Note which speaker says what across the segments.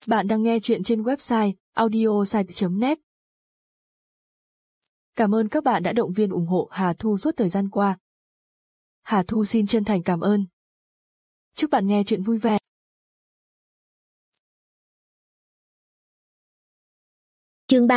Speaker 1: Bạn đang nghe chuyện trên website audiosite.net. Cảm ơn các bạn đã động viên ủng hộ Hà Thu suốt thời gian qua. Hà Thu xin chân thành cảm ơn. Chúc bạn nghe chuyện vui vẻ.
Speaker 2: Chương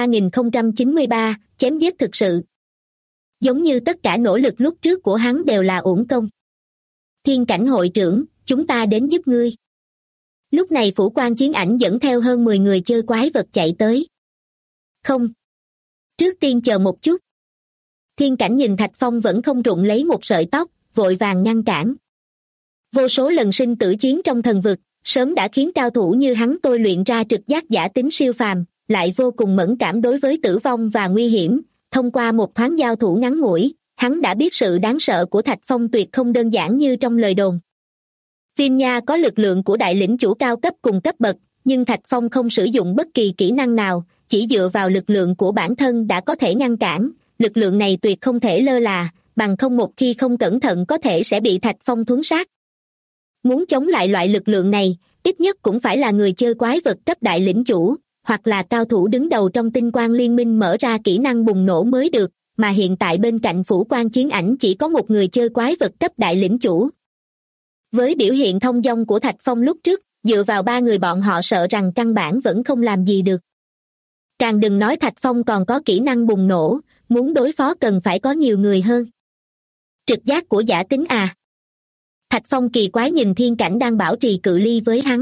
Speaker 2: 3093, chém giết thực sự. Giống như tất cả nỗ lực lúc trước của hắn đều là uổng công. Thiên Cảnh hội trưởng, chúng ta đến giúp ngươi. Lúc này Phủ Quan Chiến Ảnh dẫn theo hơn 10 người chơi quái vật chạy tới. Không. Trước tiên chờ một chút. Thiên Cảnh nhìn Thạch Phong vẫn không rụng lấy một sợi tóc, vội vàng ngăn cản. Vô số lần sinh tử chiến trong thần vực, sớm đã khiến cao thủ như hắn tôi luyện ra trực giác giả tính siêu phàm, lại vô cùng mẫn cảm đối với tử vong và nguy hiểm. Thông qua một thoáng giao thủ ngắn ngủi, hắn đã biết sự đáng sợ của Thạch Phong tuyệt không đơn giản như trong lời đồn. Viêm Nha có lực lượng của đại lĩnh chủ cao cấp cùng cấp bậc, nhưng Thạch Phong không sử dụng bất kỳ kỹ năng nào, chỉ dựa vào lực lượng của bản thân đã có thể ngăn cản. Lực lượng này tuyệt không thể lơ là, bằng không một khi không cẩn thận có thể sẽ bị Thạch Phong thuấn sát. Muốn chống lại loại lực lượng này, ít nhất cũng phải là người chơi quái vật cấp đại lĩnh chủ, hoặc là cao thủ đứng đầu trong Tinh Quang Liên Minh mở ra kỹ năng bùng nổ mới được, mà hiện tại bên cạnh Phủ Quan Chiến Ảnh chỉ có một người chơi quái vật cấp đại lĩnh chủ. Với biểu hiện thông dong của Thạch Phong lúc trước, dựa vào ba người bọn họ sợ rằng căn bản vẫn không làm gì được. Càng đừng nói Thạch Phong còn có kỹ năng bùng nổ, muốn đối phó cần phải có nhiều người hơn. Trực giác của giả tính à? Thạch Phong kỳ quái nhìn Thiên Cảnh đang bảo trì cự ly với hắn.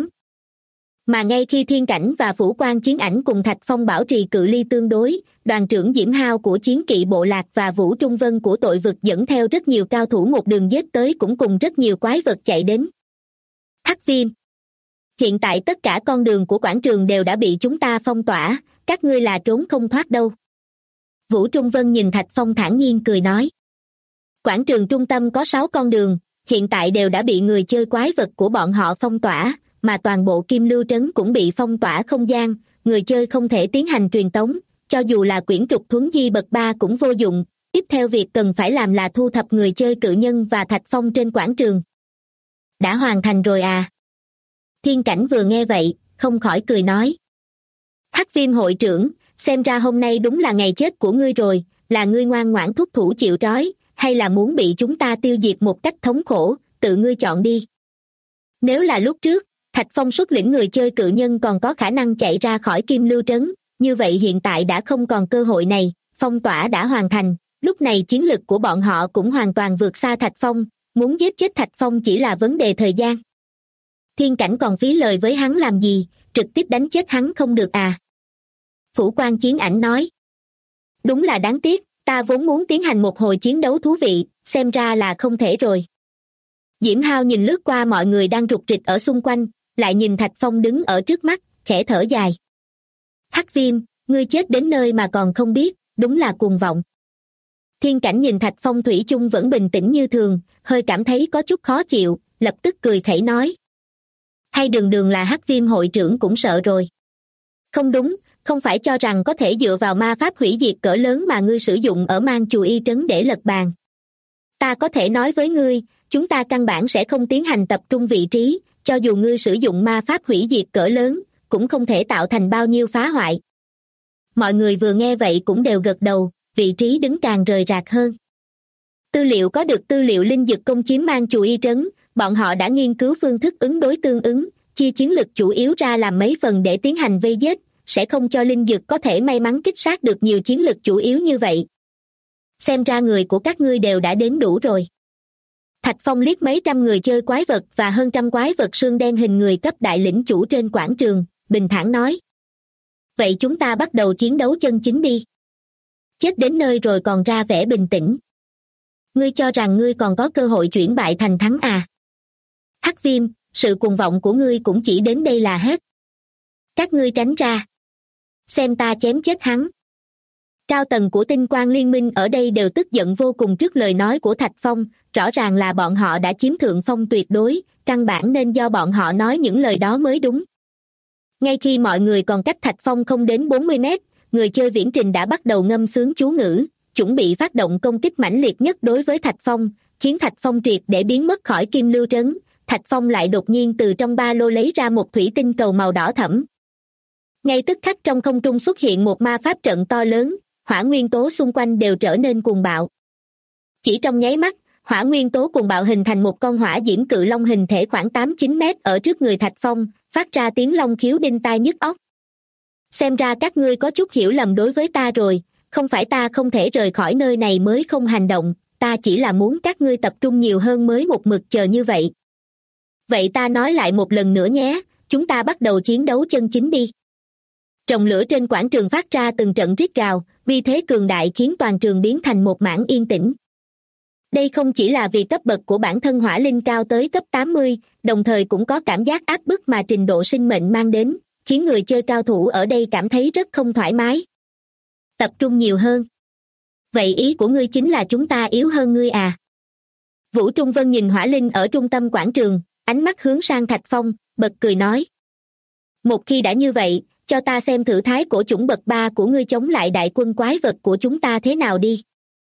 Speaker 2: Mà ngay khi Thiên Cảnh và Phủ Quan Chiến Ảnh cùng Thạch Phong bảo trì cự ly tương đối, đoàn trưởng Diễm Hao của Chiến Kỵ Bộ Lạc và Vũ Trung Vân của Tội Vực dẫn theo rất nhiều cao thủ một đường giết tới cũng cùng rất nhiều quái vật chạy đến. Hắc Viêm, hiện tại tất cả con đường của quảng trường đều đã bị chúng ta phong tỏa, các ngươi là trốn không thoát đâu. Vũ Trung Vân nhìn Thạch Phong thản nhiên cười nói. Quảng trường trung tâm có 6 con đường, hiện tại đều đã bị người chơi quái vật của bọn họ phong tỏa, mà toàn bộ Kim Lưu Trấn cũng bị phong tỏa không gian, người chơi không thể tiến hành truyền tống, cho dù là quyển trục thuấn di bậc 3 cũng vô dụng. Tiếp theo việc cần phải làm là thu thập người chơi cự nhân và Thạch Phong trên quảng trường. Đã hoàn thành rồi à? Thiên Cảnh vừa nghe vậy, không khỏi cười nói. Hắc Viêm hội trưởng, xem ra hôm nay đúng là ngày chết của ngươi rồi, là ngươi ngoan ngoãn thúc thủ chịu trói, hay là muốn bị chúng ta tiêu diệt một cách thống khổ, tự ngươi chọn đi. Nếu là lúc trước, Thạch Phong xuất lĩnh người chơi cự nhân còn có khả năng chạy ra khỏi Kim Lưu Trấn, như vậy hiện tại đã không còn cơ hội này, phong tỏa đã hoàn thành, lúc này chiến lực của bọn họ cũng hoàn toàn vượt xa Thạch Phong, muốn giết chết Thạch Phong chỉ là vấn đề thời gian. Thiên Cảnh còn phí lời với hắn làm gì, trực tiếp đánh chết hắn không được à? Phủ Quan Chiến Ảnh nói. Đúng là đáng tiếc, ta vốn muốn tiến hành một hồi chiến đấu thú vị, xem ra là không thể rồi. Diễm Hao nhìn lướt qua mọi người đang rục rịch ở xung quanh, lại nhìn Thạch Phong đứng ở trước mắt, khẽ thở dài. Hắc Viêm, ngươi chết đến nơi mà còn không biết, đúng là cuồng vọng. Thiên Cảnh nhìn Thạch Phong thủy chung vẫn bình tĩnh như thường, hơi cảm thấy có chút khó chịu, lập tức cười khẩy nói. Hay đường là Hắc Viêm hội trưởng cũng sợ rồi. Không đúng, không phải cho rằng có thể dựa vào ma pháp hủy diệt cỡ lớn mà ngươi sử dụng ở Mang Chù Y Trấn để lật bàn. Ta có thể nói với ngươi, chúng ta căn bản sẽ không tiến hành tập trung vị trí, cho dù ngươi sử dụng ma pháp hủy diệt cỡ lớn, cũng không thể tạo thành bao nhiêu phá hoại. Mọi người vừa nghe vậy cũng đều gật đầu, vị trí đứng càng rời rạc hơn. Tư liệu có được tư liệu linh dực công chiếm Mang Chù Y Trấn, bọn họ đã nghiên cứu phương thức ứng đối tương ứng, chia chiến lực chủ yếu ra làm mấy phần để tiến hành vây giết, sẽ không cho linh dực có thể may mắn kích sát được nhiều chiến lực chủ yếu như vậy. Xem ra người của các ngươi đều đã đến đủ rồi. Thạch Phong liếc mấy trăm người chơi quái vật và hơn trăm quái vật xương đen hình người cấp đại lĩnh chủ trên quảng trường, bình thản nói. Vậy chúng ta bắt đầu chiến đấu chân chính đi. Chết đến nơi rồi còn ra vẻ bình tĩnh. Ngươi cho rằng ngươi còn có cơ hội chuyển bại thành thắng à? Hắc Viêm, sự cuồng vọng của ngươi cũng chỉ đến đây là hết. Các ngươi tránh ra. Xem ta chém chết hắn. Cao tầng của Tinh Quang Liên Minh ở đây đều tức giận vô cùng trước lời nói của Thạch Phong, rõ ràng là bọn họ đã chiếm thượng phong tuyệt đối, căn bản nên do bọn họ nói những lời đó mới đúng. Ngay khi mọi người còn cách Thạch Phong không đến 40 mét, người chơi viễn trình đã bắt đầu ngâm sướng chú ngữ, chuẩn bị phát động công kích mãnh liệt nhất đối với Thạch Phong, khiến Thạch Phong triệt để biến mất khỏi Kim Lưu Trấn. Thạch Phong lại đột nhiên từ trong ba lô lấy ra một thủy tinh cầu màu đỏ thẫm. Ngay tức khắc trong không trung xuất hiện một ma pháp trận to lớn, hỏa nguyên tố xung quanh đều trở nên cuồng bạo. Chỉ trong nháy mắt, hỏa nguyên tố cuồng bạo hình thành một con hỏa diễm cự long hình thể khoảng 8-9 mét ở trước người Thạch Phong, phát ra tiếng long khiếu đinh tai nhức óc. Xem ra các ngươi có chút hiểu lầm đối với ta rồi, không phải ta không thể rời khỏi nơi này mới không hành động, ta chỉ là muốn các ngươi tập trung nhiều hơn mới một mực chờ như vậy. Vậy ta nói lại một lần nữa nhé, chúng ta bắt đầu chiến đấu chân chính đi. Tròng lửa trên quảng trường phát ra từng trận rít gào, vì thế cường đại khiến toàn trường biến thành một mảng yên tĩnh. Đây không chỉ là vì cấp bậc của bản thân hỏa linh cao tới cấp 80, đồng thời cũng có cảm giác áp bức mà trình độ sinh mệnh mang đến, khiến người chơi cao thủ ở đây cảm thấy rất không thoải mái. Tập trung nhiều hơn. Vậy ý của ngươi chính là chúng ta yếu hơn ngươi à? Vũ Trung Vân nhìn hỏa linh ở trung tâm quảng trường, ánh mắt hướng sang Thạch Phong, bật cười nói. Một khi đã như vậy, cho ta xem thử thái cổ chủng bậc 3 của ngươi chống lại đại quân quái vật của chúng ta thế nào đi.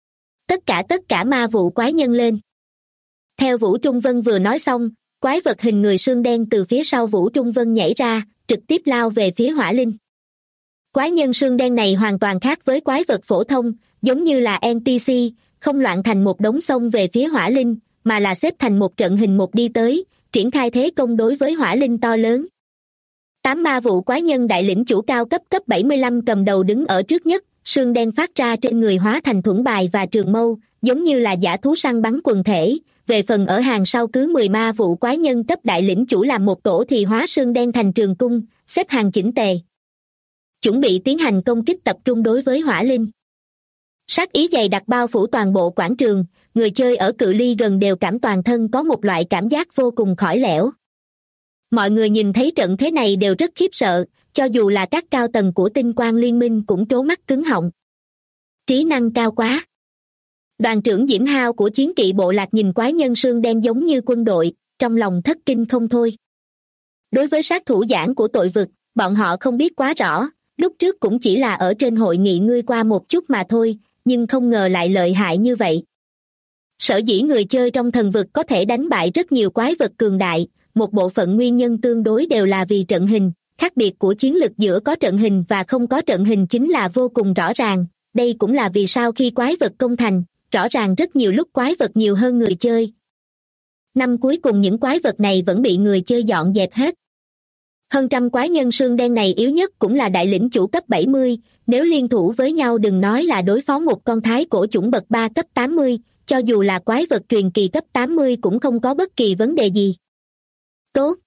Speaker 2: Tất cả ma vụ quái nhân lên. Theo Vũ Trung Vân vừa nói xong, quái vật hình người xương đen từ phía sau Vũ Trung Vân nhảy ra, trực tiếp lao về phía hỏa linh. Quái nhân xương đen này hoàn toàn khác với quái vật phổ thông, giống như là NPC, không loạn thành một đống xông về phía hỏa linh, mà là xếp thành một trận hình một đi tới, triển khai thế công đối với hỏa linh to lớn. 8 ma vụ quái nhân đại lĩnh chủ cao cấp 75 cầm đầu đứng ở trước nhất, xương đen phát ra trên người hóa thành thuẫn bài và trường mâu, giống như là dã thú săn bắn quần thể. Về phần ở hàng sau cứ 10 ma vụ quái nhân cấp đại lĩnh chủ làm một tổ thì hóa xương đen thành trường cung, xếp hàng chỉnh tề. Chuẩn bị tiến hành công kích tập trung đối với hỏa linh. Sát ý dày đặc bao phủ toàn bộ quảng trường, người chơi ở cự ly gần đều cảm toàn thân có một loại cảm giác vô cùng khỏi lẻo. Mọi người nhìn thấy trận thế này đều rất khiếp sợ, cho dù là các cao tầng của tinh quang liên minh cũng trố mắt cứng họng. Trí năng cao quá. Đoàn trưởng Diễm Hao của chiến kỵ bộ lạc nhìn quái nhân xương đen giống như quân đội, trong lòng thất kinh không thôi. Đối với sát thủ giảng của tội vực, bọn họ không biết quá rõ, lúc trước cũng chỉ là ở trên hội nghị ngươi qua một chút mà thôi, nhưng không ngờ lại lợi hại như vậy. Sở dĩ người chơi trong thần vực có thể đánh bại rất nhiều quái vật cường đại, một bộ phận nguyên nhân tương đối đều là vì trận hình, khác biệt của chiến lực giữa có trận hình và không có trận hình chính là vô cùng rõ ràng, đây cũng là vì sao khi quái vật công thành, rõ ràng rất nhiều lúc quái vật nhiều hơn người chơi. Năm cuối cùng những quái vật này vẫn bị người chơi dọn dẹp hết. Hơn trăm quái nhân xương đen này yếu nhất cũng là đại lĩnh chủ cấp 70, nếu liên thủ với nhau đừng nói là đối phó một con thái cổ chủng bậc 3 cấp 80, cho dù là quái vật truyền kỳ cấp 80 cũng không có bất kỳ vấn đề gì. Tốt.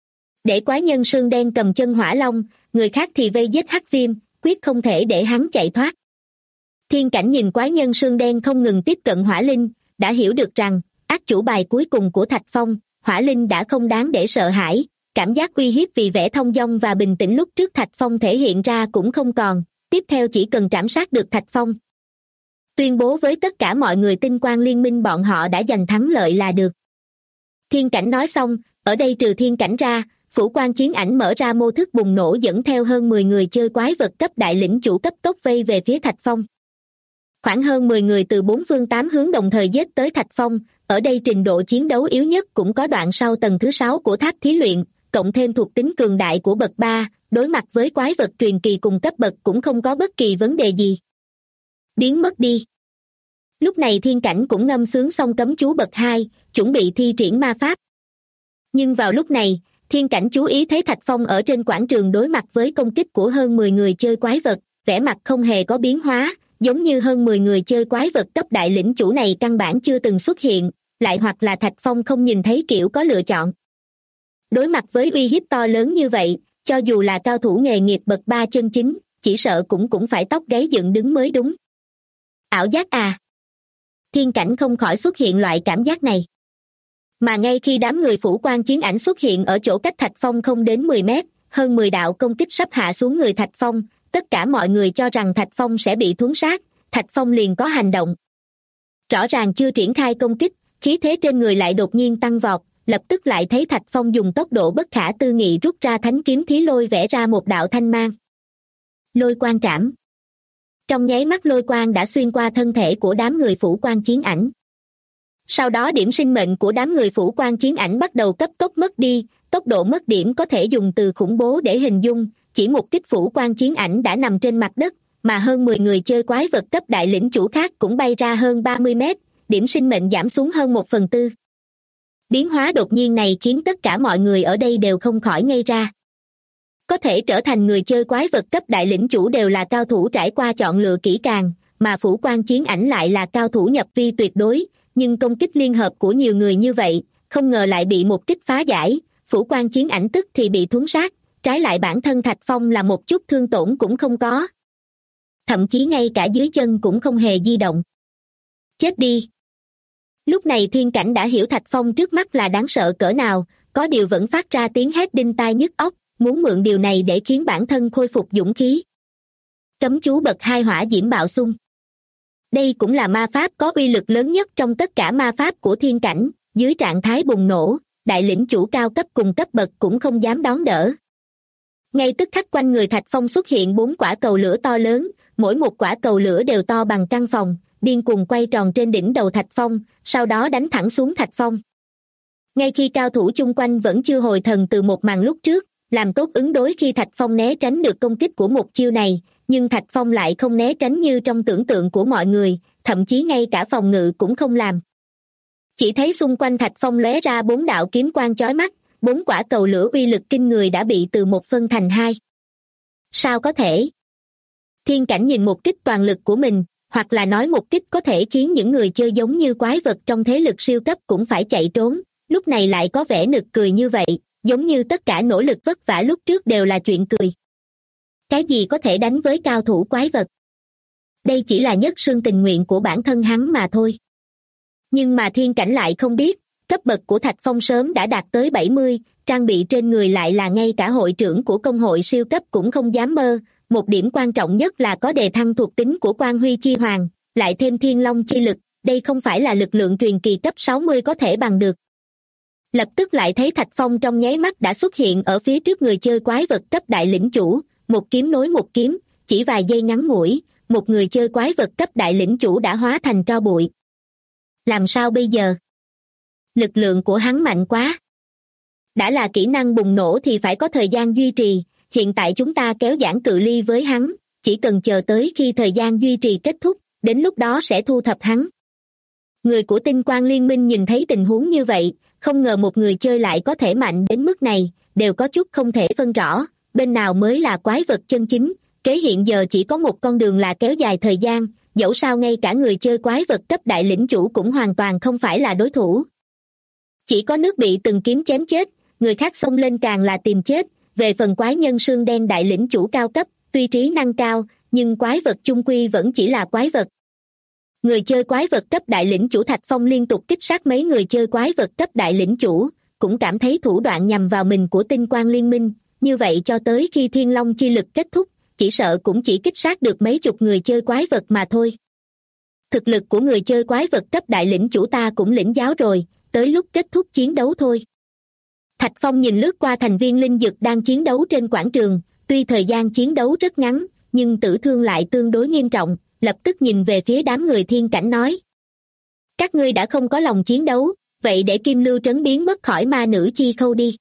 Speaker 2: Để quái nhân xương đen cầm chân hỏa long, người khác thì vây giết hắc viêm, quyết không thể để hắn chạy thoát. Thiên Cảnh nhìn quái nhân xương đen không ngừng tiếp cận hỏa linh, đã hiểu được rằng, ác chủ bài cuối cùng của Thạch Phong, hỏa linh đã không đáng để sợ hãi, cảm giác uy hiếp vì vẻ thông dong và bình tĩnh lúc trước Thạch Phong thể hiện ra cũng không còn, tiếp theo chỉ cần trảm sát được Thạch Phong. Tuyên bố với tất cả mọi người tinh quang liên minh bọn họ đã giành thắng lợi là được. Thiên Cảnh nói xong, ở đây trừ Thiên Cảnh ra, phủ quan chiến ảnh mở ra mô thức bùng nổ dẫn theo hơn 10 người chơi quái vật cấp đại lĩnh chủ cấp tốc vây về phía Thạch Phong. Khoảng hơn 10 người từ 4 phương 8 hướng đồng thời giết tới Thạch Phong, ở đây trình độ chiến đấu yếu nhất cũng có đoạn sau tầng thứ 6 của tháp thí luyện, cộng thêm thuộc tính cường đại của bậc 3, đối mặt với quái vật truyền kỳ cùng cấp bậc cũng không có bất kỳ vấn đề gì. Biến mất đi. Lúc này Thiên Cảnh cũng ngâm sướng xong cấm chú bậc 2, chuẩn bị thi triển ma pháp. Nhưng vào lúc này, Thiên Cảnh chú ý thấy Thạch Phong ở trên quảng trường đối mặt với công kích của hơn 10 người chơi quái vật, vẻ mặt không hề có biến hóa, giống như hơn 10 người chơi quái vật cấp đại lĩnh chủ này căn bản chưa từng xuất hiện, lại hoặc là Thạch Phong không nhìn thấy kiểu có lựa chọn. Đối mặt với uy hiếp to lớn như vậy, cho dù là cao thủ nghề nghiệp bậc 3 chân chính, chỉ sợ cũng phải tóc gáy dựng đứng mới đúng. Ảo giác à? Thiên Cảnh không khỏi xuất hiện loại cảm giác này. Mà ngay khi đám người phủ quan chiến ảnh xuất hiện ở chỗ cách Thạch Phong không đến 10 mét, hơn 10 đạo công kích sắp hạ xuống người Thạch Phong, tất cả mọi người cho rằng Thạch Phong sẽ bị thuấn sát, Thạch Phong liền có hành động. Rõ ràng chưa triển khai công kích, khí thế trên người lại đột nhiên tăng vọt, lập tức lại thấy Thạch Phong dùng tốc độ bất khả tư nghị rút ra thánh kiếm thí lôi vẽ ra một đạo thanh mang. Lôi quang trảm. Trong nháy mắt lôi quang đã xuyên qua thân thể của đám người phủ quan chiến ảnh. Sau đó điểm sinh mệnh của đám người phủ quan chiến ảnh bắt đầu cấp tốc mất đi, tốc độ mất điểm có thể dùng từ khủng bố để hình dung, chỉ một kích phủ quan chiến ảnh đã nằm trên mặt đất, mà hơn 10 người chơi quái vật cấp đại lĩnh chủ khác cũng bay ra hơn 30 mét, điểm sinh mệnh giảm xuống hơn 1/4. Biến hóa đột nhiên này khiến tất cả mọi người ở đây đều không khỏi ngây ra. Có thể trở thành người chơi quái vật cấp đại lĩnh chủ đều là cao thủ trải qua chọn lựa kỹ càng, mà phủ quan chiến ảnh lại là cao thủ nhập vi tuyệt đối, nhưng công kích liên hợp của nhiều người như vậy, không ngờ lại bị một kích phá giải, phủ quan chiến ảnh tức thì bị thuấn sát, trái lại bản thân Thạch Phong là một chút thương tổn cũng không có. Thậm chí ngay cả dưới chân cũng không hề di động. Chết đi! Lúc này Thiên Cảnh đã hiểu Thạch Phong trước mắt là đáng sợ cỡ nào, có điều vẫn phát ra tiếng hét đinh tai nhức óc, muốn mượn điều này để khiến bản thân khôi phục dũng khí. Cấm chú bậc 2 hỏa diễm bạo xung. Đây cũng là ma pháp có uy lực lớn nhất trong tất cả ma pháp của Thiên Cảnh, dưới trạng thái bùng nổ, đại lĩnh chủ cao cấp cùng cấp bậc cũng không dám đón đỡ. Ngay tức khắc quanh người Thạch Phong xuất hiện 4 quả cầu lửa to lớn, mỗi một quả cầu lửa đều to bằng căn phòng, điên cuồng quay tròn trên đỉnh đầu Thạch Phong, sau đó đánh thẳng xuống Thạch Phong. Ngay khi cao thủ chung quanh vẫn chưa hồi thần từ một màn lúc trước, làm tốt ứng đối khi Thạch Phong né tránh được công kích của một chiêu này, nhưng Thạch Phong lại không né tránh như trong tưởng tượng của mọi người, thậm chí ngay cả phòng ngự cũng không làm. Chỉ thấy xung quanh Thạch Phong lóe ra 4 đạo kiếm quang chói mắt, 4 quả cầu lửa uy lực kinh người đã bị từ một phân thành 2. Sao có thể? Thiên Cảnh nhìn một kích toàn lực của mình, hoặc là nói một kích có thể khiến những người chơi giống như quái vật trong thế lực siêu cấp cũng phải chạy trốn, lúc này lại có vẻ nực cười như vậy, giống như tất cả nỗ lực vất vả lúc trước đều là chuyện cười. Cái gì có thể đánh với cao thủ quái vật? Đây chỉ là nhất xương tình nguyện của bản thân hắn mà thôi. Nhưng mà Thiên Cảnh lại không biết, cấp bậc của Thạch Phong sớm đã đạt tới 70, trang bị trên người lại là ngay cả hội trưởng của công hội siêu cấp cũng không dám mơ, một điểm quan trọng nhất là có đề thăng thuộc tính của Quang Huy Chi Hoàng, lại thêm Thiên Long chi lực, đây không phải là lực lượng truyền kỳ cấp 60 có thể bằng được. Lập tức lại thấy Thạch Phong trong nháy mắt đã xuất hiện ở phía trước người chơi quái vật cấp đại lĩnh chủ, một kiếm nối một kiếm, chỉ vài giây ngắn ngủi, một người chơi quái vật cấp đại lĩnh chủ đã hóa thành tro bụi. Làm sao bây giờ? Lực lượng của hắn mạnh quá. Đã là kỹ năng bùng nổ thì phải có thời gian duy trì, hiện tại chúng ta kéo giãn cự ly với hắn, chỉ cần chờ tới khi thời gian duy trì kết thúc, đến lúc đó sẽ thu thập hắn. Người của Tinh Quang Liên Minh nhìn thấy tình huống như vậy, không ngờ một người chơi lại có thể mạnh đến mức này, đều có chút không thể phân rõ, bên nào mới là quái vật chân chính, kế hiện giờ chỉ có một con đường là kéo dài thời gian, dẫu sao ngay cả người chơi quái vật cấp đại lĩnh chủ cũng hoàn toàn không phải là đối thủ. Chỉ có nước bị từng kiếm chém chết, người khác xông lên càng là tìm chết, về phần quái nhân xương đen đại lĩnh chủ cao cấp, tuy trí năng cao, nhưng quái vật chung quy vẫn chỉ là quái vật. Người chơi quái vật cấp đại lĩnh chủ Thạch Phong liên tục kích sát mấy người chơi quái vật cấp đại lĩnh chủ, cũng cảm thấy thủ đoạn nhằm vào mình của Tinh Quang Liên Minh, như vậy cho tới khi Thiên Long chi lực kết thúc, chỉ sợ cũng chỉ kích sát được mấy chục người chơi quái vật mà thôi. Thực lực của người chơi quái vật cấp đại lĩnh chủ ta cũng lĩnh giáo rồi, tới lúc kết thúc chiến đấu thôi. Thạch Phong nhìn lướt qua thành viên linh dực đang chiến đấu trên quảng trường, tuy thời gian chiến đấu rất ngắn, nhưng tử thương lại tương đối nghiêm trọng, lập tức nhìn về phía đám người Thiên Cảnh nói. Các ngươi đã không có lòng chiến đấu, vậy để Kim Lưu Trấn biến mất khỏi ma nữ chi khâu đi.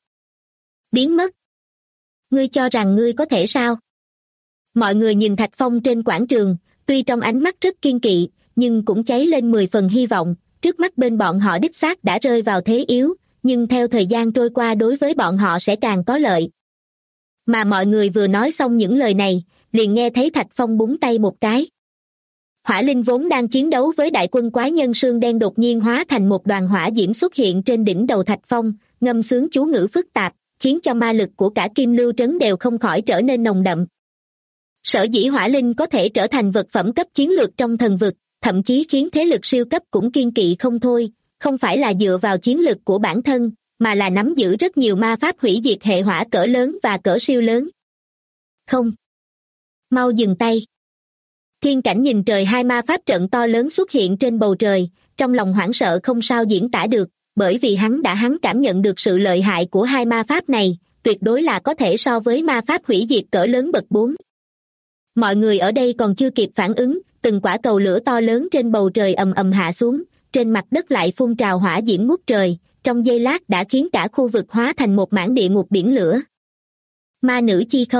Speaker 2: Biến mất? Ngươi cho rằng ngươi có thể sao? Mọi người nhìn Thạch Phong trên quảng trường, tuy trong ánh mắt rất kiên kỵ, nhưng cũng cháy lên 10 phần hy vọng, trước mắt bên bọn họ đích xác đã rơi vào thế yếu, nhưng theo thời gian trôi qua đối với bọn họ sẽ càng có lợi. Mà mọi người vừa nói xong những lời này, liền nghe thấy Thạch Phong búng tay một cái. Hỏa linh vốn đang chiến đấu với đại quân quái nhân xương đen đột nhiên hóa thành một đoàn hỏa diễm xuất hiện trên đỉnh đầu Thạch Phong, ngâm sướng chú ngữ phức tạp, khiến cho ma lực của cả Kim Lưu Trấn đều không khỏi trở nên nồng đậm. Sở dĩ hỏa linh có thể trở thành vật phẩm cấp chiến lược trong thần vực, thậm chí khiến thế lực siêu cấp cũng kiên kỵ không thôi, không phải là dựa vào chiến lực của bản thân, mà là nắm giữ rất nhiều ma pháp hủy diệt hệ hỏa cỡ lớn và cỡ siêu lớn. Không. Mau dừng tay. Thiên Cảnh nhìn trời hai ma pháp trận to lớn xuất hiện trên bầu trời, trong lòng hoảng sợ không sao diễn tả được, bởi vì hắn cảm nhận được sự lợi hại của hai ma pháp này, tuyệt đối là có thể so với ma pháp hủy diệt cỡ lớn bậc 4. Mọi người ở đây còn chưa kịp phản ứng, từng quả cầu lửa to lớn trên bầu trời ầm ầm hạ xuống, trên mặt đất lại phun trào hỏa diễm ngút trời, trong giây lát đã khiến cả khu vực hóa thành một mảng địa ngục biển lửa. Ma nữ chi khâu,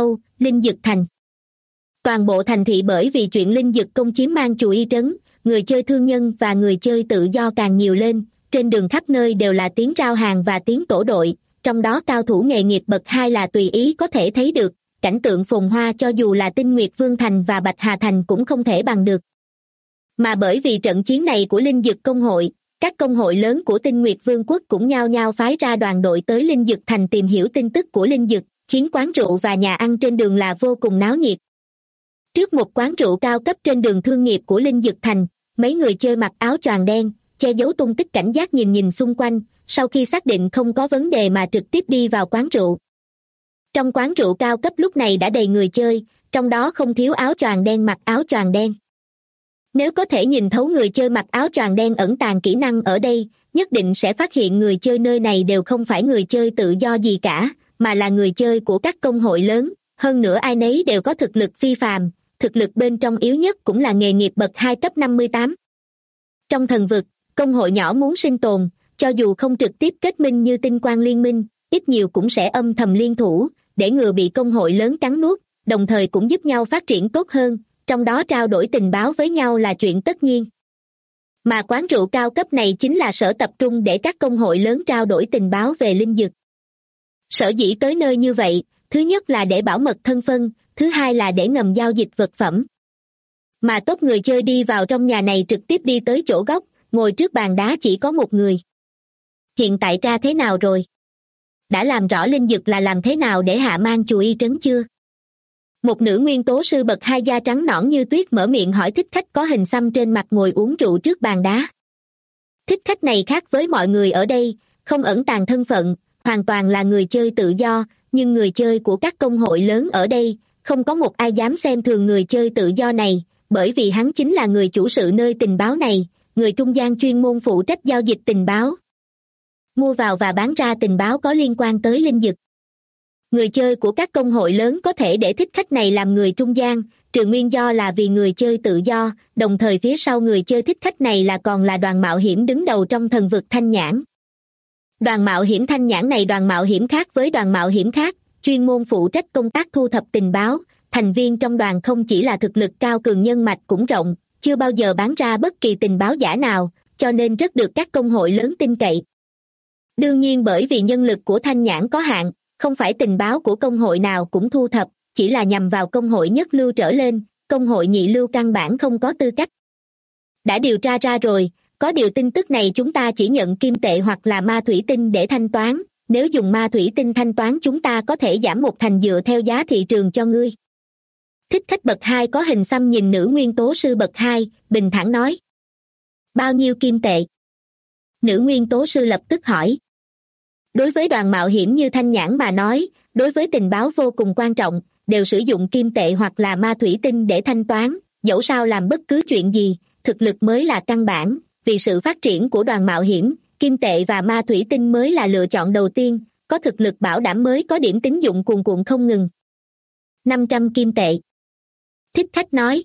Speaker 2: Linh Dực Thành. Toàn bộ thành thị bởi vì chuyện Linh Dực công chiếm mang chủ y trấn, người chơi thương nhân và người chơi tự do càng nhiều lên, trên đường khắp nơi đều là tiếng rao hàng và tiếng tổ đội, trong đó cao thủ nghề nghiệp bậc 2 là tùy ý có thể thấy được, cảnh tượng phồn hoa cho dù là Tinh Nguyệt Vương Thành và Bạch Hà Thành cũng không thể bằng được. Mà bởi vì trận chiến này của Linh Dực công hội, các công hội lớn của Tinh Nguyệt Vương quốc cũng nhao nhao phái ra đoàn đội tới Linh Dực Thành tìm hiểu tin tức của Linh Dực, khiến quán rượu và nhà ăn trên đường là vô cùng náo nhiệt. Trước một quán rượu cao cấp trên đường thương nghiệp của Linh Dực Thành, mấy người chơi mặc áo choàng đen, che giấu tung tích cảnh giác nhìn xung quanh, sau khi xác định không có vấn đề mà trực tiếp đi vào quán rượu. Trong quán rượu cao cấp lúc này đã đầy người chơi, trong đó không thiếu áo choàng đen mặc áo choàng đen. Nếu có thể nhìn thấu người chơi mặc áo choàng đen ẩn tàng kỹ năng ở đây, nhất định sẽ phát hiện người chơi nơi này đều không phải người chơi tự do gì cả, mà là người chơi của các công hội lớn, hơn nữa ai nấy đều có thực lực phi phàm, thực lực bên trong yếu nhất cũng là nghề nghiệp bậc 2 cấp 58. Trong thần vực, công hội nhỏ muốn sinh tồn, cho dù không trực tiếp kết minh như Tinh Quang Liên minh, ít nhiều cũng sẽ âm thầm liên thủ, để ngừa bị công hội lớn cắn nuốt, đồng thời cũng giúp nhau phát triển tốt hơn, trong đó trao đổi tình báo với nhau là chuyện tất nhiên. Mà quán rượu cao cấp này chính là sở tập trung để các công hội lớn trao đổi tình báo về linh dược. Sở dĩ tới nơi như vậy, thứ nhất là để bảo mật thân phân, thứ hai là để ngầm giao dịch vật phẩm. Mà tốt người chơi đi vào trong nhà này trực tiếp đi tới chỗ góc, ngồi trước bàn đá chỉ có một người. Hiện tại ra thế nào rồi? Đã làm rõ linh dược là làm thế nào để hạ mang chùa y trấn chưa? Một nữ nguyên tố sư bậc 2 da trắng nõn như tuyết mở miệng hỏi thích khách có hình xăm trên mặt ngồi uống rượu trước bàn đá. Thích khách này khác với mọi người ở đây, không ẩn tàng thân phận, hoàn toàn là người chơi tự do, nhưng người chơi của các công hội lớn ở đây, không có một ai dám xem thường người chơi tự do này, bởi vì hắn chính là người chủ sự nơi tình báo này, người trung gian chuyên môn phụ trách giao dịch tình báo. Mua vào và bán ra tình báo có liên quan tới linh dược. Người chơi của các công hội lớn có thể để thích khách này làm người trung gian, trừ nguyên do là vì người chơi tự do, đồng thời phía sau người chơi thích khách này là còn là đoàn mạo hiểm đứng đầu trong thần vực Thanh Nhãn. Đoàn mạo hiểm Thanh Nhãn này đoàn mạo hiểm khác với đoàn mạo hiểm khác, chuyên môn phụ trách công tác thu thập tình báo, thành viên trong đoàn không chỉ là thực lực cao cường nhân mạch cũng rộng, chưa bao giờ bán ra bất kỳ tình báo giả nào, cho nên rất được các công hội lớn tin cậy. Đương nhiên bởi vì nhân lực của Thanh Nhãn có hạn, không phải tình báo của công hội nào cũng thu thập, chỉ là nhằm vào công hội nhất lưu trở lên, công hội nhị lưu căn bản không có tư cách. Đã điều tra ra rồi, có điều tin tức này chúng ta chỉ nhận kim tệ hoặc là ma thủy tinh để thanh toán, nếu dùng ma thủy tinh thanh toán chúng ta có thể giảm 1/10 dựa theo giá thị trường cho ngươi. Thích khách bậc 2 có hình xăm nhìn nữ nguyên tố sư bậc 2, bình thản nói. Bao nhiêu kim tệ? Nữ nguyên tố sư lập tức hỏi. Đối với đoàn mạo hiểm như Thanh Nhãn mà nói, đối với tình báo vô cùng quan trọng, đều sử dụng kim tệ hoặc là ma thủy tinh để thanh toán, dẫu sao làm bất cứ chuyện gì, thực lực mới là căn bản, vì sự phát triển của đoàn mạo hiểm, kim tệ và ma thủy tinh mới là lựa chọn đầu tiên, có thực lực bảo đảm mới có điểm tín dụng cuồn cuộn không ngừng. 500 kim tệ. Thích khách nói.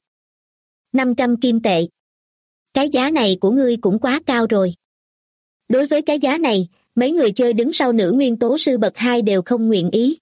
Speaker 2: 500 kim tệ. Cái giá này của ngươi cũng quá cao rồi. Đối với cái giá này, mấy người chơi đứng sau nữ nguyên tố sư bậc 2 đều không nguyện ý.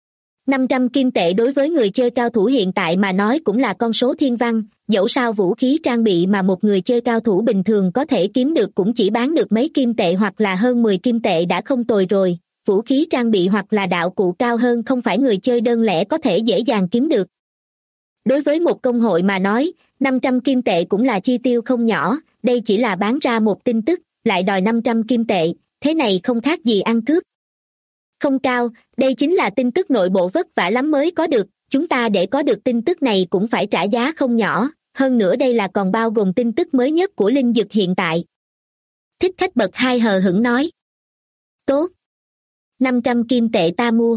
Speaker 2: 500 kim tệ đối với người chơi cao thủ hiện tại mà nói cũng là con số thiên văn, dẫu sao vũ khí trang bị mà một người chơi cao thủ bình thường có thể kiếm được cũng chỉ bán được mấy kim tệ hoặc là hơn 10 kim tệ đã không tồi rồi, vũ khí trang bị hoặc là đạo cụ cao hơn không phải người chơi đơn lẻ có thể dễ dàng kiếm được. Đối với một công hội mà nói, 500 kim tệ cũng là chi tiêu không nhỏ, đây chỉ là bán ra một tin tức, lại đòi 500 kim tệ, thế này không khác gì ăn cướp. Không cao, đây chính là tin tức nội bộ vất vả lắm mới có được, chúng ta để có được tin tức này cũng phải trả giá không nhỏ, hơn nữa đây là còn bao gồm tin tức mới nhất của linh dược hiện tại. Thích khách bậc 2 hờ hững nói. Tốt. 500 kim tệ ta mua.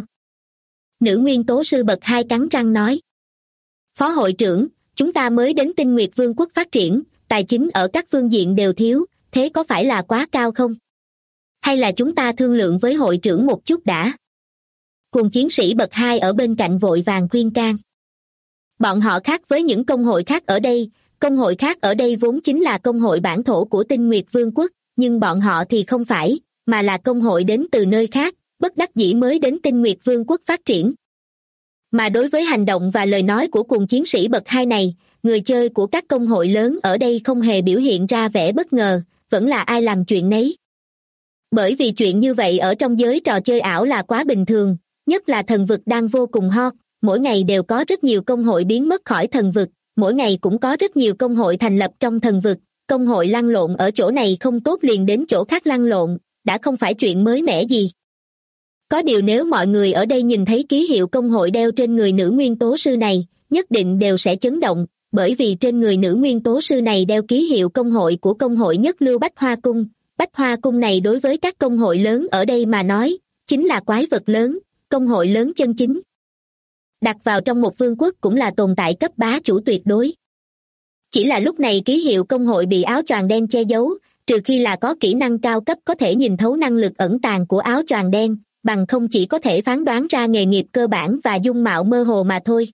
Speaker 2: Nữ nguyên tố sư bậc 2 cắn răng nói. Phó hội trưởng, chúng ta mới đến Tinh Nguyệt Vương quốc phát triển, tài chính ở các phương diện đều thiếu, thế có phải là quá cao không? Hay là chúng ta thương lượng với hội trưởng một chút đã? Cùng chiến sĩ bậc 2 ở bên cạnh vội vàng khuyên can. Bọn họ khác với những công hội khác ở đây, công hội khác ở đây vốn chính là công hội bản thổ của Tinh Nguyệt Vương quốc, nhưng bọn họ thì không phải, mà là công hội đến từ nơi khác, bất đắc dĩ mới đến Tinh Nguyệt Vương quốc phát triển. Mà đối với hành động và lời nói của cuồng chiến sĩ bậc 2 này, người chơi của các công hội lớn ở đây không hề biểu hiện ra vẻ bất ngờ, vẫn là ai làm chuyện nấy. Bởi vì chuyện như vậy ở trong giới trò chơi ảo là quá bình thường, nhất là thần vực đang vô cùng hot, mỗi ngày đều có rất nhiều công hội biến mất khỏi thần vực, mỗi ngày cũng có rất nhiều công hội thành lập trong thần vực, công hội lăn lộn ở chỗ này không tốt liền đến chỗ khác lăn lộn, đã không phải chuyện mới mẻ gì. Có điều nếu mọi người ở đây nhìn thấy ký hiệu công hội đeo trên người nữ nguyên tố sư này, nhất định đều sẽ chấn động, bởi vì trên người nữ nguyên tố sư này đeo ký hiệu công hội của công hội nhất lưu Bách Hoa Cung. Bách Hoa Cung này đối với các công hội lớn ở đây mà nói, chính là quái vật lớn, công hội lớn chân chính. Đặt vào trong một vương quốc cũng là tồn tại cấp bá chủ tuyệt đối. Chỉ là lúc này ký hiệu công hội bị áo choàng đen che giấu, trừ khi là có kỹ năng cao cấp có thể nhìn thấu năng lực ẩn tàng của áo choàng đen, bằng không chỉ có thể phán đoán ra nghề nghiệp cơ bản và dung mạo mơ hồ mà thôi.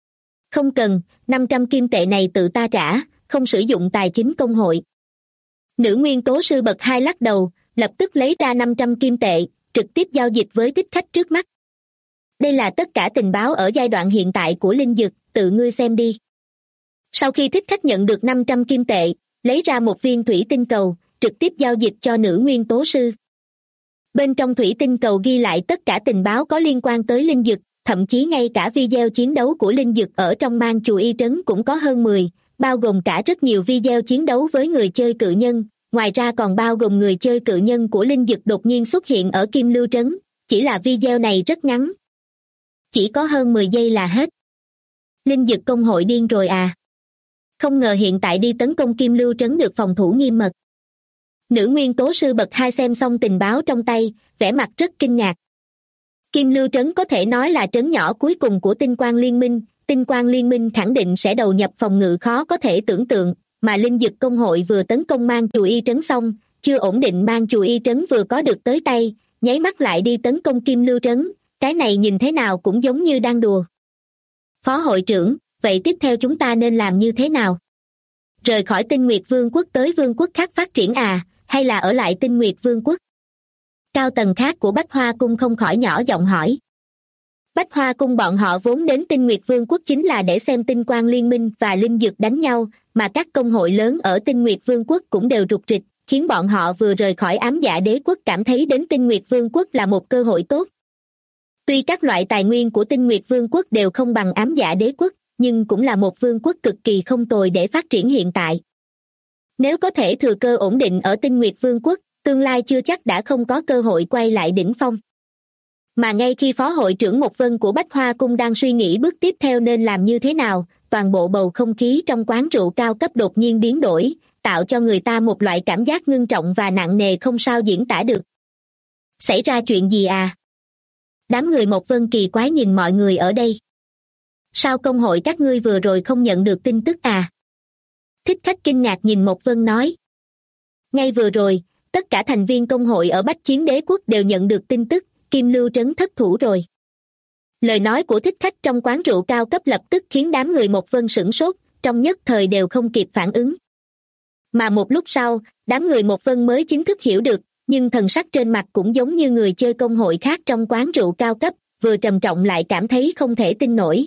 Speaker 2: Không cần, 500 kim tệ này tự ta trả, không sử dụng tài chính công hội. Nữ nguyên tố sư bậc 2 lắc đầu, lập tức lấy ra 500 kim tệ, trực tiếp giao dịch với thích khách trước mắt. Đây là tất cả tình báo ở giai đoạn hiện tại của linh dực, tự ngươi xem đi. Sau khi thích khách nhận được 500 kim tệ, lấy ra một viên thủy tinh cầu, trực tiếp giao dịch cho nữ nguyên tố sư. Bên trong thủy tinh cầu ghi lại tất cả tình báo có liên quan tới linh dực, thậm chí ngay cả video chiến đấu của linh dực ở trong mang chù y trấn cũng có hơn 10, bao gồm cả rất nhiều video chiến đấu với người chơi cự nhân, ngoài ra còn bao gồm người chơi cự nhân của linh dực đột nhiên xuất hiện ở Kim Lưu trấn, chỉ là video này rất ngắn. Chỉ có hơn 10 giây là hết. Linh dực công hội điên rồi à? Không ngờ hiện tại đi tấn công Kim Lưu trấn được phòng thủ nghiêm mật. Nữ nguyên tố sư bậc 2 xem xong tình báo trong tay, vẻ mặt rất kinh ngạc. Kim Lưu trấn có thể nói là trấn nhỏ cuối cùng của Tinh Quang Liên minh, Tinh Quang Liên minh khẳng định sẽ đầu nhập phòng ngự khó có thể tưởng tượng, mà linh dực công hội vừa tấn công mang chù y trấn xong, chưa ổn định mang chù y trấn vừa có được tới tay, nháy mắt lại đi tấn công Kim Lưu trấn, cái này nhìn thế nào cũng giống như đang đùa. Phó hội trưởng, vậy tiếp theo chúng ta nên làm như thế nào? Rời khỏi Tinh Nguyệt Vương quốc tới vương quốc khác phát triển à, hay là ở lại Tinh Nguyệt Vương quốc? Cao tầng khác của Bách Hoa Cung không khỏi nhỏ giọng hỏi. Bách Hoa Cung bọn họ vốn đến Tinh Nguyệt Vương quốc chính là để xem Tinh Quang Liên minh và linh dực đánh nhau, mà các công hội lớn ở Tinh Nguyệt Vương quốc cũng đều rục rịch, khiến bọn họ vừa rời khỏi Ám Dạ Đế quốc cảm thấy đến Tinh Nguyệt Vương quốc là một cơ hội tốt. Tuy các loại tài nguyên của Tinh Nguyệt Vương quốc đều không bằng Ám Dạ Đế quốc, nhưng cũng là một vương quốc cực kỳ không tồi để phát triển hiện tại. Nếu có thể thừa cơ ổn định ở Tinh Nguyệt Vương quốc, tương lai chưa chắc đã không có cơ hội quay lại đỉnh phong. Mà ngay khi phó hội trưởng Một Vân của Bách Hoa Cung đang suy nghĩ bước tiếp theo nên làm như thế nào, toàn bộ bầu không khí trong quán rượu cao cấp đột nhiên biến đổi, tạo cho người ta một loại cảm giác ngưng trọng và nặng nề không sao diễn tả được. Xảy ra chuyện gì à? Đám người Một Vân kỳ quái nhìn mọi người ở đây. Sao công hội các ngươi vừa rồi không nhận được tin tức à? Thích khách kinh ngạc nhìn Một Vân nói. Ngay vừa rồi, tất cả thành viên công hội ở Bách Chiến Đế quốc đều nhận được tin tức, Kim Lưu trấn thất thủ rồi. Lời nói của thích khách trong quán rượu cao cấp lập tức khiến đám người Một Vân sửng sốt, trong nhất thời đều không kịp phản ứng. Mà một lúc sau, đám người Một Vân mới chính thức hiểu được, nhưng thần sắc trên mặt cũng giống như người chơi công hội khác trong quán rượu cao cấp, vừa trầm trọng lại cảm thấy không thể tin nổi.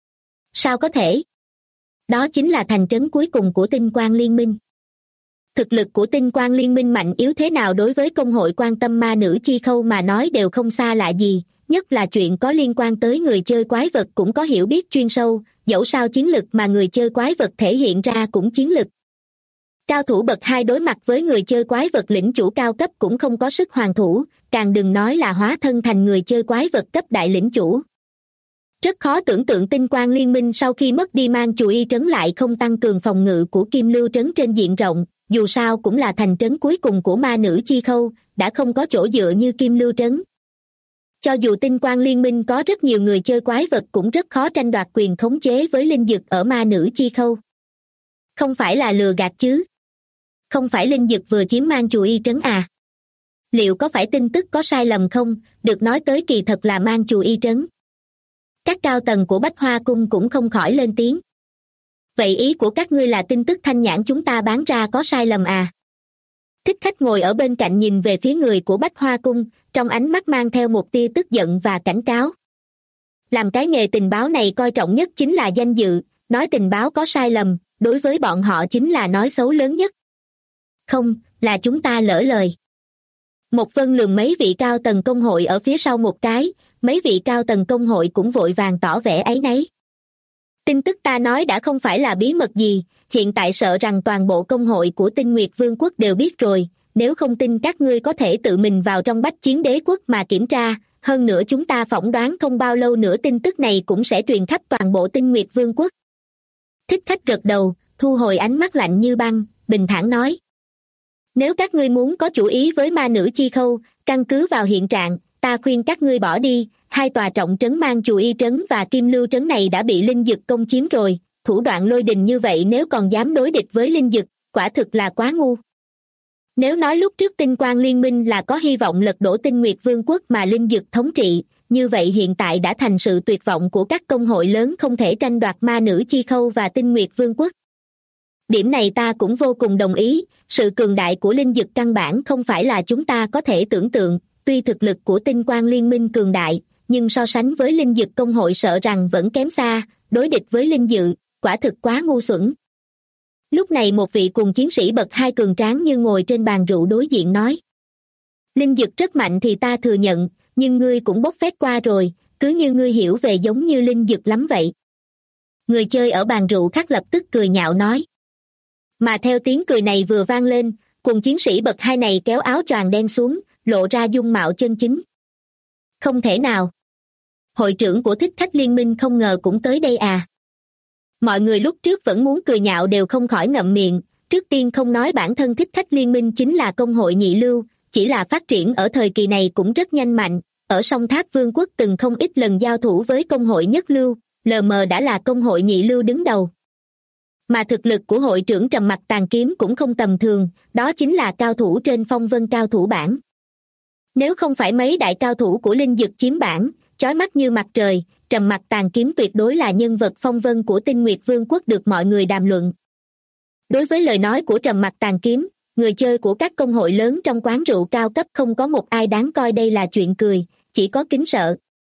Speaker 2: Sao có thể? Đó chính là thành trấn cuối cùng của Tinh Quang Liên minh. Thực lực của Tinh Quang Liên minh mạnh yếu thế nào đối với công hội quan tâm ma nữ chi khâu mà nói đều không xa lạ gì, nhất là chuyện có liên quan tới người chơi quái vật cũng có hiểu biết chuyên sâu, dẫu sao chiến lực mà người chơi quái vật thể hiện ra cũng chiến lực. Cao thủ bậc 2 đối mặt với người chơi quái vật lĩnh chủ cao cấp cũng không có sức hoàn thủ, càng đừng nói là hóa thân thành người chơi quái vật cấp đại lĩnh chủ. Rất khó tưởng tượng Tinh Quang Liên minh sau khi mất đi mang chù y trấn lại không tăng cường phòng ngự của Kim Lưu trấn trên diện rộng, dù sao cũng là thành trấn cuối cùng của ma nữ chi khâu, đã không có chỗ dựa như Kim Lưu trấn. Cho dù Tinh Quang Liên minh có rất nhiều người chơi quái vật cũng rất khó tranh đoạt quyền khống chế với linh dực ở ma nữ chi khâu. Không phải là lừa gạt chứ? Không phải linh dực vừa chiếm mang chù y trấn à? Liệu có phải tin tức có sai lầm không? Được nói tới kỳ thật là mang chù y trấn. Các cao tầng của Bách Hoa Cung cũng không khỏi lên tiếng. Vậy ý của các ngươi là tin tức thanh nhãn chúng ta bán ra có sai lầm à? Thích khách ngồi ở bên cạnh nhìn về phía người của Bách Hoa Cung, trong ánh mắt mang theo một tia tức giận và cảnh cáo. Làm cái nghề tình báo này coi trọng nhất chính là danh dự, nói tình báo có sai lầm, đối với bọn họ chính là nói xấu lớn nhất. Không, là chúng ta lỡ lời. Một Vân lườm mấy vị cao tầng công hội ở phía sau một cái, mấy vị cao tầng công hội cũng vội vàng tỏ vẻ áy náy. Tin tức ta nói đã không phải là bí mật gì, hiện tại sợ rằng toàn bộ công hội của Tinh Nguyệt Vương quốc đều biết rồi, nếu không tin các ngươi có thể tự mình vào trong Bách Chiến Đế quốc mà kiểm tra, hơn nữa chúng ta phỏng đoán không bao lâu nữa tin tức này cũng sẽ truyền khắp toàn bộ Tinh Nguyệt Vương quốc. Thích Khách gật đầu, thu hồi ánh mắt lạnh như băng, bình thản nói. Nếu các ngươi muốn có chủ ý với ma nữ Chi Khâu, căn cứ vào hiện trạng, ta khuyên các ngươi bỏ đi, hai tòa trọng trấn Mang Chù Y trấn và Kim Lưu trấn này đã bị Linh Dực công chiếm rồi, thủ đoạn lôi đình như vậy nếu còn dám đối địch với Linh Dực, quả thực là quá ngu. Nếu nói lúc trước Tinh Quang Liên minh là có hy vọng lật đổ Tinh Nguyệt Vương quốc mà Linh Dực thống trị, như vậy hiện tại đã thành sự tuyệt vọng của các công hội lớn không thể tranh đoạt ma nữ Chi Khâu và Tinh Nguyệt Vương quốc. Điểm này ta cũng vô cùng đồng ý, sự cường đại của Linh Dực căn bản không phải là chúng ta có thể tưởng tượng, tuy thực lực của Tinh Quang Liên minh cường đại, nhưng so sánh với Linh Dực công hội sợ rằng vẫn kém xa, đối địch với Linh Dự, quả thực quá ngu xuẩn. Lúc này một vị cùng chiến sĩ bậc hai cường tráng như ngồi trên bàn rượu đối diện nói. Linh Dực rất mạnh thì ta thừa nhận, nhưng ngươi cũng bốc phét qua rồi, cứ như ngươi hiểu về giống như Linh Dực lắm vậy. Người chơi ở bàn rượu khác lập tức cười nhạo nói. Mà theo tiếng cười này vừa vang lên, cùng chiến sĩ bậc hai này kéo áo choàng đen xuống, lộ ra dung mạo chân chính. Không thể nào. Hội trưởng của Thích Khách Liên minh không ngờ cũng tới đây à. Mọi người lúc trước vẫn muốn cười nhạo đều không khỏi ngậm miệng, trước tiên không nói bản thân Thích Khách Liên minh chính là công hội nhị lưu, chỉ là phát triển ở thời kỳ này cũng rất nhanh mạnh, ở Song Tháp Vương quốc từng không ít lần giao thủ với công hội nhất lưu, lờ mờ đã là công hội nhị lưu đứng đầu. Mà thực lực của hội trưởng Trầm Mặc Tàn Kiếm cũng không tầm thường, đó chính là cao thủ trên phong vân cao thủ bảng. Nếu không phải mấy đại cao thủ của Linh Dực chiếm bảng, chói mắt như mặt trời, Trầm Mặc Tàn Kiếm tuyệt đối là nhân vật phong vân của Tinh Nguyệt Vương quốc được mọi người đàm luận. Đối với lời nói của Trầm Mặc Tàn Kiếm, người chơi của các công hội lớn trong quán rượu cao cấp không có một ai đáng coi đây là chuyện cười, chỉ có kính sợ.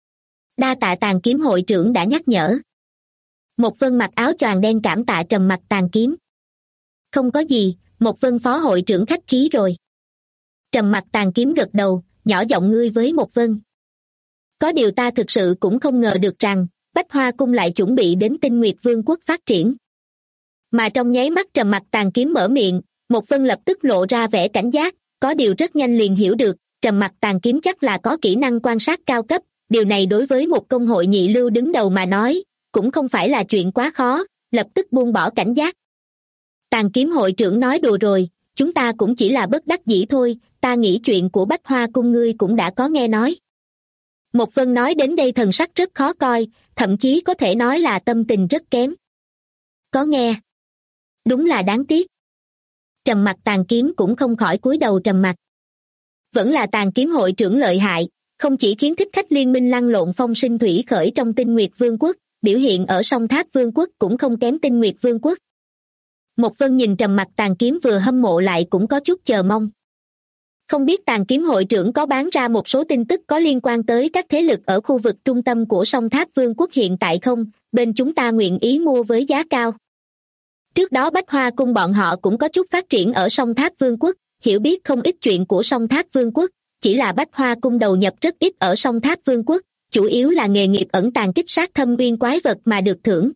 Speaker 2: Đa tạ Tàn Kiếm hội trưởng đã nhắc nhở. Một Vân mặc áo choàng đen cảm tạ Trầm Mặc Tàn Kiếm. Không có gì, Một Vân phó hội trưởng khách khí rồi. Trầm Mặc Tàn Kiếm gật đầu, nhỏ giọng ngươi với Một Vân. Có điều ta thực sự cũng không ngờ được rằng, Bách Hoa Cung lại chuẩn bị đến Tinh Nguyệt Vương quốc phát triển. Mà trong nháy mắt Trầm Mặc Tàn Kiếm mở miệng, Một Vân lập tức lộ ra vẻ cảnh giác, có điều rất nhanh liền hiểu được, Trầm Mặc Tàn Kiếm chắc là có kỹ năng quan sát cao cấp, điều này đối với một công hội nhị lưu đứng đầu mà nói, cũng không phải là chuyện quá khó, lập tức buông bỏ cảnh giác. Tàn Kiếm hội trưởng nói đùa rồi, chúng ta cũng chỉ là bất đắc dĩ thôi, ta nghĩ chuyện của Bách Hoa Cung ngươi cũng đã có nghe nói. Một Vân nói đến đây thần sắc rất khó coi, thậm chí có thể nói là tâm tình rất kém. Có nghe. Đúng là đáng tiếc. Trầm Mặc Tàn Kiếm cũng không khỏi cúi đầu trầm mặc. Vẫn là Tàn Kiếm hội trưởng lợi hại, không chỉ khiến Thích Khách Liên minh lăn lộn phong sinh thủy khởi trong Tinh Nguyệt Vương quốc, biểu hiện ở Song Tháp Vương quốc cũng không kém Tinh Nguyệt Vương quốc. Một Vân nhìn Trầm Mặc Tàn Kiếm vừa hâm mộ lại cũng có chút chờ mong. Không biết Tàn Kiếm hội trưởng có bán ra một số tin tức có liên quan tới các thế lực ở khu vực trung tâm của Song Tháp Vương quốc hiện tại không, bên chúng ta nguyện ý mua với giá cao. Trước đó Bách Hoa Cung bọn họ cũng có chút phát triển ở Song Tháp Vương quốc, hiểu biết không ít chuyện của Song Tháp Vương quốc, chỉ là Bách Hoa Cung đầu nhập rất ít ở Song Tháp Vương quốc, chủ yếu là nghề nghiệp ẩn tàng kích sát thâm uyên quái vật mà được thưởng.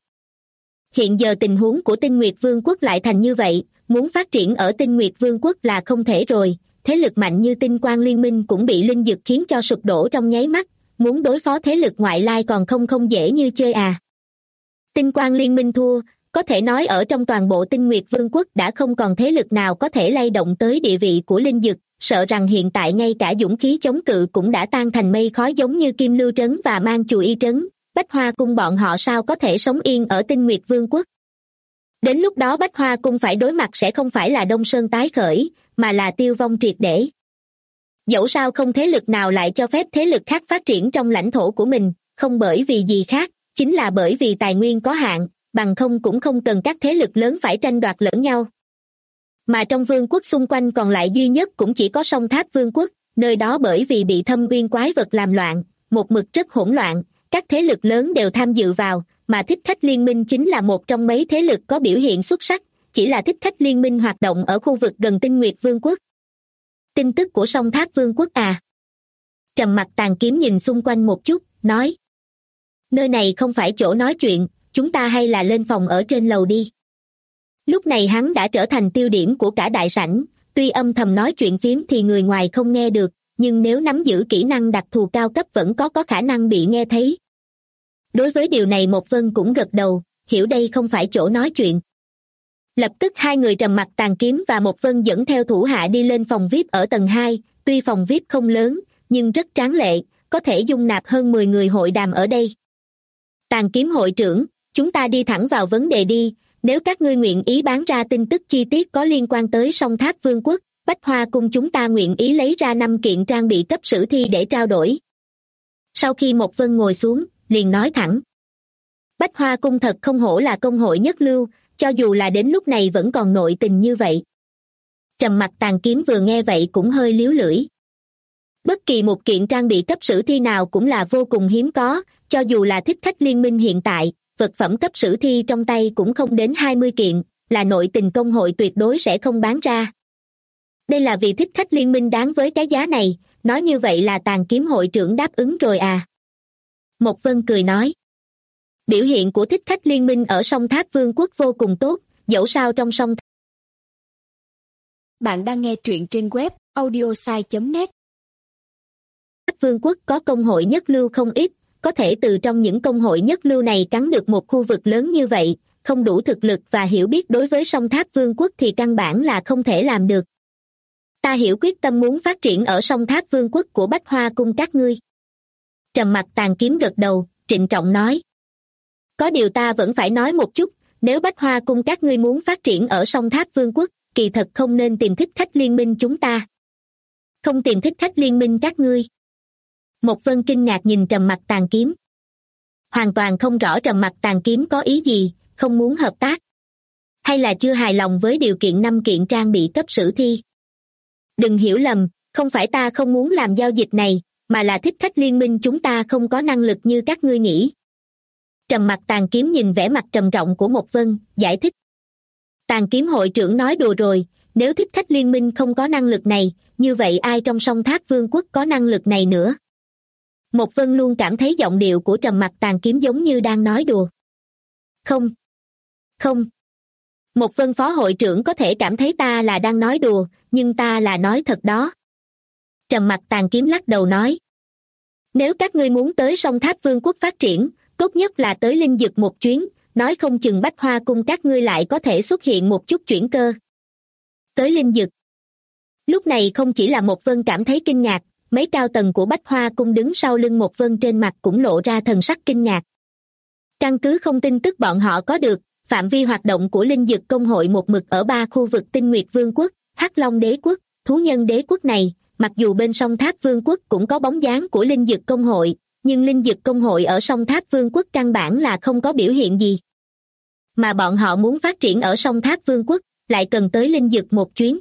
Speaker 2: Hiện giờ tình huống của Tinh Nguyệt Vương quốc lại thành như vậy, muốn phát triển ở Tinh Nguyệt Vương quốc là không thể rồi, thế lực mạnh như Tinh Quang Liên minh cũng bị Linh Dực khiến cho sụp đổ trong nháy mắt, muốn đối phó thế lực ngoại lai còn không dễ như chơi à. Tinh Quang Liên minh thua, có thể nói ở trong toàn bộ Tinh Nguyệt Vương quốc đã không còn thế lực nào có thể lay động tới địa vị của Linh Dực, sợ rằng hiện tại ngay cả dũng khí chống cự cũng đã tan thành mây khói giống như Kim Lưu trấn và Mang Chù Y trấn, Bách Hoa Cung bọn họ sao có thể sống yên ở Tinh Nguyệt Vương quốc. Đến lúc đó Bách Hoa Cung phải đối mặt sẽ không phải là Đông Sơn tái khởi, mà là tiêu vong triệt để. Dẫu sao không thế lực nào lại cho phép thế lực khác phát triển trong lãnh thổ của mình, không bởi vì gì khác, chính là bởi vì tài nguyên có hạn, bằng không cũng không cần các thế lực lớn phải tranh đoạt lẫn nhau. Mà trong vương quốc xung quanh còn lại duy nhất cũng chỉ có Song Tháp Vương quốc, nơi đó bởi vì bị thâm uyên quái vật làm loạn, một mực rất hỗn loạn, các thế lực lớn đều tham dự vào, mà Thích Khách Liên minh chính là một trong mấy thế lực có biểu hiện xuất sắc, chỉ là Thích Khách Liên minh hoạt động ở khu vực gần Tinh Nguyệt Vương quốc. Tin tức của Song Tháp Vương quốc à? Trầm Mặc Tàn Kiếm nhìn xung quanh một chút, nói. Nơi này không phải chỗ nói chuyện, chúng ta hay là lên phòng ở trên lầu đi. Lúc này hắn đã trở thành tiêu điểm của cả đại sảnh, tuy âm thầm nói chuyện phiếm thì người ngoài không nghe được, nhưng nếu nắm giữ kỹ năng đặc thù cao cấp vẫn có khả năng bị nghe thấy. Đối với điều này Một Vân cũng gật đầu, hiểu đây không phải chỗ nói chuyện. Lập tức hai người Trầm Mặc Tàn Kiếm và Một Vân dẫn theo thủ hạ đi lên phòng VIP ở tầng 2, tuy phòng VIP không lớn, nhưng rất tráng lệ, có thể dung nạp hơn 10 người hội đàm ở đây. Tàn Kiếm hội trưởng, chúng ta đi thẳng vào vấn đề đi, nếu các ngươi nguyện ý bán ra tin tức chi tiết có liên quan tới Song Tháp Vương quốc, Bách Hoa Cung chúng ta nguyện ý lấy ra 5 kiện trang bị cấp sử thi để trao đổi. Sau khi Một Vân ngồi xuống, liền nói thẳng. Bách Hoa Cung thật không hổ là công hội nhất lưu, cho dù là đến lúc này vẫn còn nội tình như vậy. Trầm Mặc Tàn Kiếm vừa nghe vậy cũng hơi líu lưỡi. Bất kỳ một kiện trang bị cấp sử thi nào cũng là vô cùng hiếm có, cho dù là Thích Khách Liên minh hiện tại, vật phẩm cấp sử thi trong tay cũng không đến 20 kiện, là nội tình công hội tuyệt đối sẽ không bán ra. Đây là vì Thích Khách Liên minh đáng với cái giá này, nói như vậy là Tàn Kiếm hội trưởng đáp ứng rồi à? Một Vân cười nói. Biểu hiện của Thích Khách Liên minh ở Song Tháp Vương quốc vô cùng tốt, dẫu sao trong Song Tháp.
Speaker 3: Bạn đang nghe truyện trên web audiosai.net.
Speaker 2: Vương quốc có công hội nhất lưu không ít, có thể từ trong những công hội nhất lưu này cắn được một khu vực lớn như vậy, không đủ thực lực và hiểu biết đối với Song Tháp Vương quốc thì căn bản là không thể làm được. Ta hiểu quyết tâm muốn phát triển ở Song Tháp Vương quốc của Bách Hoa Cung các ngươi. Trầm Mặc Tàn Kiếm gật đầu, trịnh trọng nói. Có điều ta vẫn phải nói một chút, nếu Bách Hoa Cung các ngươi muốn phát triển ở Song Tháp Vương quốc, kỳ thật không nên tìm Thích Khách Liên minh chúng ta. Không tìm Thích Khách Liên minh các ngươi. Một Vân kinh ngạc nhìn Trầm Mặc Tàn Kiếm. Hoàn toàn không rõ Trầm Mặc Tàn Kiếm có ý gì, không muốn hợp tác. Hay là chưa hài lòng với điều kiện 5 kiện trang bị cấp sử thi. Đừng hiểu lầm, không phải ta không muốn làm giao dịch này, mà là Thích Khách Liên minh chúng ta không có năng lực như các ngươi nghĩ. Trầm Mặc Tàn Kiếm nhìn vẻ mặt trầm trọng của Một Vân, giải thích. Tàn Kiếm hội trưởng nói đùa rồi, nếu Thích Khách Liên minh không có năng lực này, như vậy ai trong Song Tháp Vương quốc có năng lực này nữa? Một Vân luôn cảm thấy giọng điệu của Trầm Mặc Tàn Kiếm giống như đang nói đùa. Không. Không. Một Vân phó hội trưởng có thể cảm thấy ta là đang nói đùa, nhưng ta là nói thật đó. Trầm Mặc Tàn Kiếm lắc đầu nói. Nếu các ngươi muốn tới Song Tháp Vương quốc phát triển, tốt nhất là tới Linh Dực một chuyến, nói không chừng Bách Hoa Cung các ngươi lại có thể xuất hiện một chút chuyển cơ. Tới Linh Dực. Lúc này không chỉ là Một Vân cảm thấy kinh ngạc, mấy cao tầng của Bách Hoa Cung đứng sau lưng Một Vân trên mặt cũng lộ ra thần sắc kinh ngạc. Căn cứ không tin tức bọn họ có được, phạm vi hoạt động của Linh Dực công hội một mực ở 3 khu vực Tinh Nguyệt Vương quốc, Hắc Long Đế quốc, Thú Nhân Đế quốc này, mặc dù bên Song Tháp Vương quốc cũng có bóng dáng của Linh Dực công hội, nhưng Linh Dực công hội ở Song Tháp Vương quốc căn bản là không có biểu hiện gì. Mà bọn họ muốn phát triển ở Song Tháp Vương quốc, lại cần tới Linh Dực một chuyến.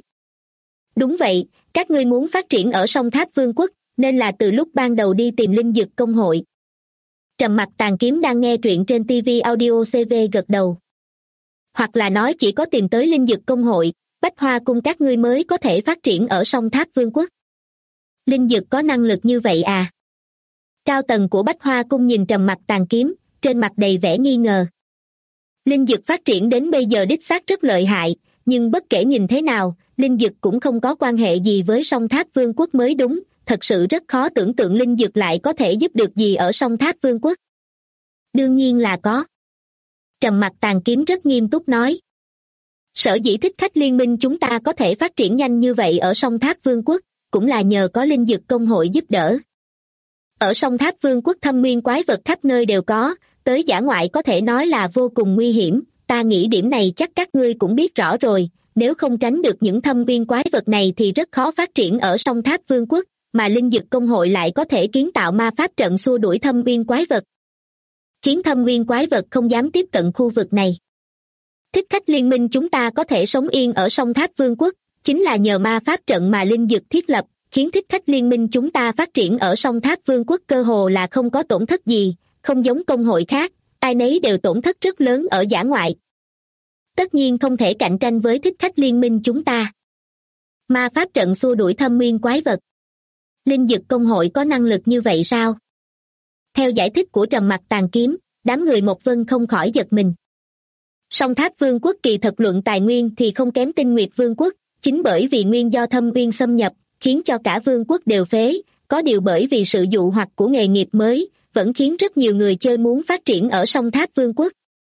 Speaker 2: Đúng vậy, các ngươi muốn phát triển ở Song Tháp Vương quốc, nên là từ lúc ban đầu đi tìm Linh Dực công hội. Trầm Mặc Tàn Kiếm đang nghe truyện trên TV Audio CV gật đầu. Hoặc là nói chỉ có tìm tới Linh Dực công hội, Bách Hoa Cung các ngươi mới có thể phát triển ở Song Tháp Vương quốc. Linh Dực có năng lực như vậy à? Cao tầng của Bách Hoa Cung nhìn Trầm Mặc Tàn Kiếm, trên mặt đầy vẻ nghi ngờ. Linh Dực phát triển đến bây giờ đích xác rất lợi hại, nhưng bất kể nhìn thế nào, Linh Dực cũng không có quan hệ gì với Song Tháp Vương quốc mới đúng, thật sự rất khó tưởng tượng Linh Dực lại có thể giúp được gì ở Song Tháp Vương quốc. Đương nhiên là có. Trầm Mặc Tàn Kiếm rất nghiêm túc nói. Sở dĩ Thích Khách Liên minh chúng ta có thể phát triển nhanh như vậy ở Song Tháp Vương quốc, cũng là nhờ có Linh Dực công hội giúp đỡ. Ở Song Tháp Vương quốc thâm nguyên quái vật khắp nơi đều có, tới dã ngoại có thể nói là vô cùng nguy hiểm, ta nghĩ điểm này chắc các ngươi cũng biết rõ rồi, nếu không tránh được những thâm nguyên quái vật này thì rất khó phát triển ở Song Tháp Vương quốc, mà Linh Dực công hội lại có thể kiến tạo ma pháp trận xua đuổi thâm nguyên quái vật, khiến thâm nguyên quái vật không dám tiếp cận khu vực này. Thích Khách Liên minh chúng ta có thể sống yên ở Song Tháp Vương quốc, chính là nhờ ma pháp trận mà Linh Dực thiết lập, khiến Thích Khách Liên minh chúng ta phát triển ở Song Tháp Vương quốc cơ hồ là không có tổn thất gì, không giống công hội khác, ai nấy đều tổn thất rất lớn ở dã ngoại. Tất nhiên không thể cạnh tranh với thích khách liên minh chúng ta. Ma pháp trận xua đuổi thâm nguyên quái vật. Linh dực công hội có năng lực như vậy sao? Theo giải thích của Trầm Mặc Tàn Kiếm, đám người Một Vân không khỏi giật mình. Song Tháp Vương quốc kỳ thật luận tài nguyên thì không kém Tinh Nguyệt Vương quốc, chính bởi vì nguyên do thâm uyên xâm nhập, khiến cho cả vương quốc đều phế, có điều bởi vì sự dụ hoặc của nghề nghiệp mới, vẫn khiến rất nhiều người chơi muốn phát triển ở Song Tháp Vương quốc.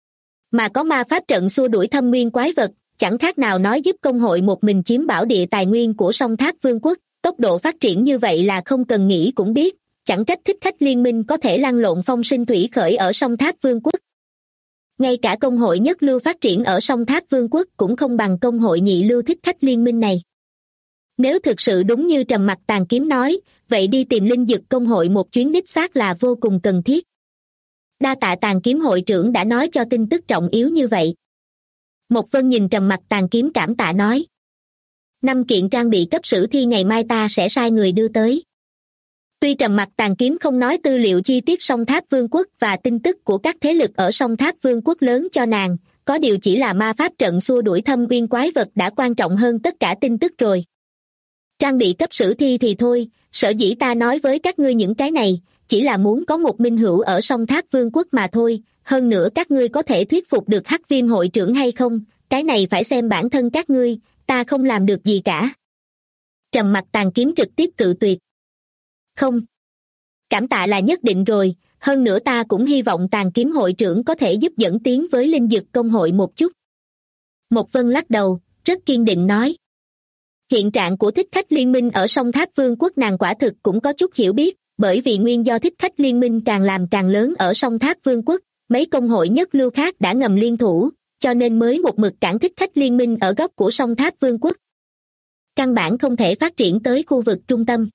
Speaker 2: Mà có ma pháp trận xua đuổi thâm nguyên quái vật, chẳng khác nào nói giúp công hội một mình chiếm bảo địa tài nguyên của Song Tháp Vương quốc, tốc độ phát triển như vậy là không cần nghĩ cũng biết, chẳng trách thích khách liên minh có thể lăn lộn phong sinh thủy khởi ở Song Tháp Vương quốc. Ngay cả công hội nhất lưu phát triển ở Song Tháp Vương quốc cũng không bằng công hội nhị lưu thích khách liên minh này. Nếu thực sự đúng như Trầm Mặc Tàn Kiếm nói, vậy đi tìm linh dực công hội một chuyến đích xác là vô cùng cần thiết. Đa tạ Tàn Kiếm hội trưởng đã nói cho tin tức trọng yếu như vậy. Một Vân nhìn Trầm Mặc Tàn Kiếm cảm tạ nói. 5 kiện trang bị cấp sử thi ngày mai ta sẽ sai người đưa tới. Tuy Trầm Mặc Tàn Kiếm không nói tư liệu chi tiết Song Tháp Vương quốc và tin tức của các thế lực ở Song Tháp Vương quốc lớn cho nàng, có điều chỉ là ma pháp trận xua đuổi thâm uyên quái vật đã quan trọng hơn tất cả tin tức rồi. Trang bị cấp sử thi thì thôi, sở dĩ ta nói với các ngươi những cái này, chỉ là muốn có một minh hữu ở Song Tháp Vương quốc mà thôi, hơn nữa các ngươi có thể thuyết phục được Hắc Viêm hội trưởng hay không, cái này phải xem bản thân các ngươi, ta không làm được gì cả. Trầm Mặc Tàn Kiếm trực tiếp cự tuyệt. Không. Cảm tạ là nhất định rồi, hơn nữa ta cũng hy vọng Tàn Kiếm hội trưởng có thể giúp dẫn tiến với linh dực công hội một chút. Một Vân lắc đầu, rất kiên định nói. Hiện trạng của thích khách liên minh ở Song Tháp Vương quốc nàng quả thực cũng có chút hiểu biết, bởi vì nguyên do thích khách liên minh càng làm càng lớn ở Song Tháp Vương quốc, mấy công hội nhất lưu khác đã ngầm liên thủ, cho nên mới một mực cản thích khách liên minh ở góc của Song Tháp Vương quốc. Căn bản không thể phát triển tới khu vực trung tâm.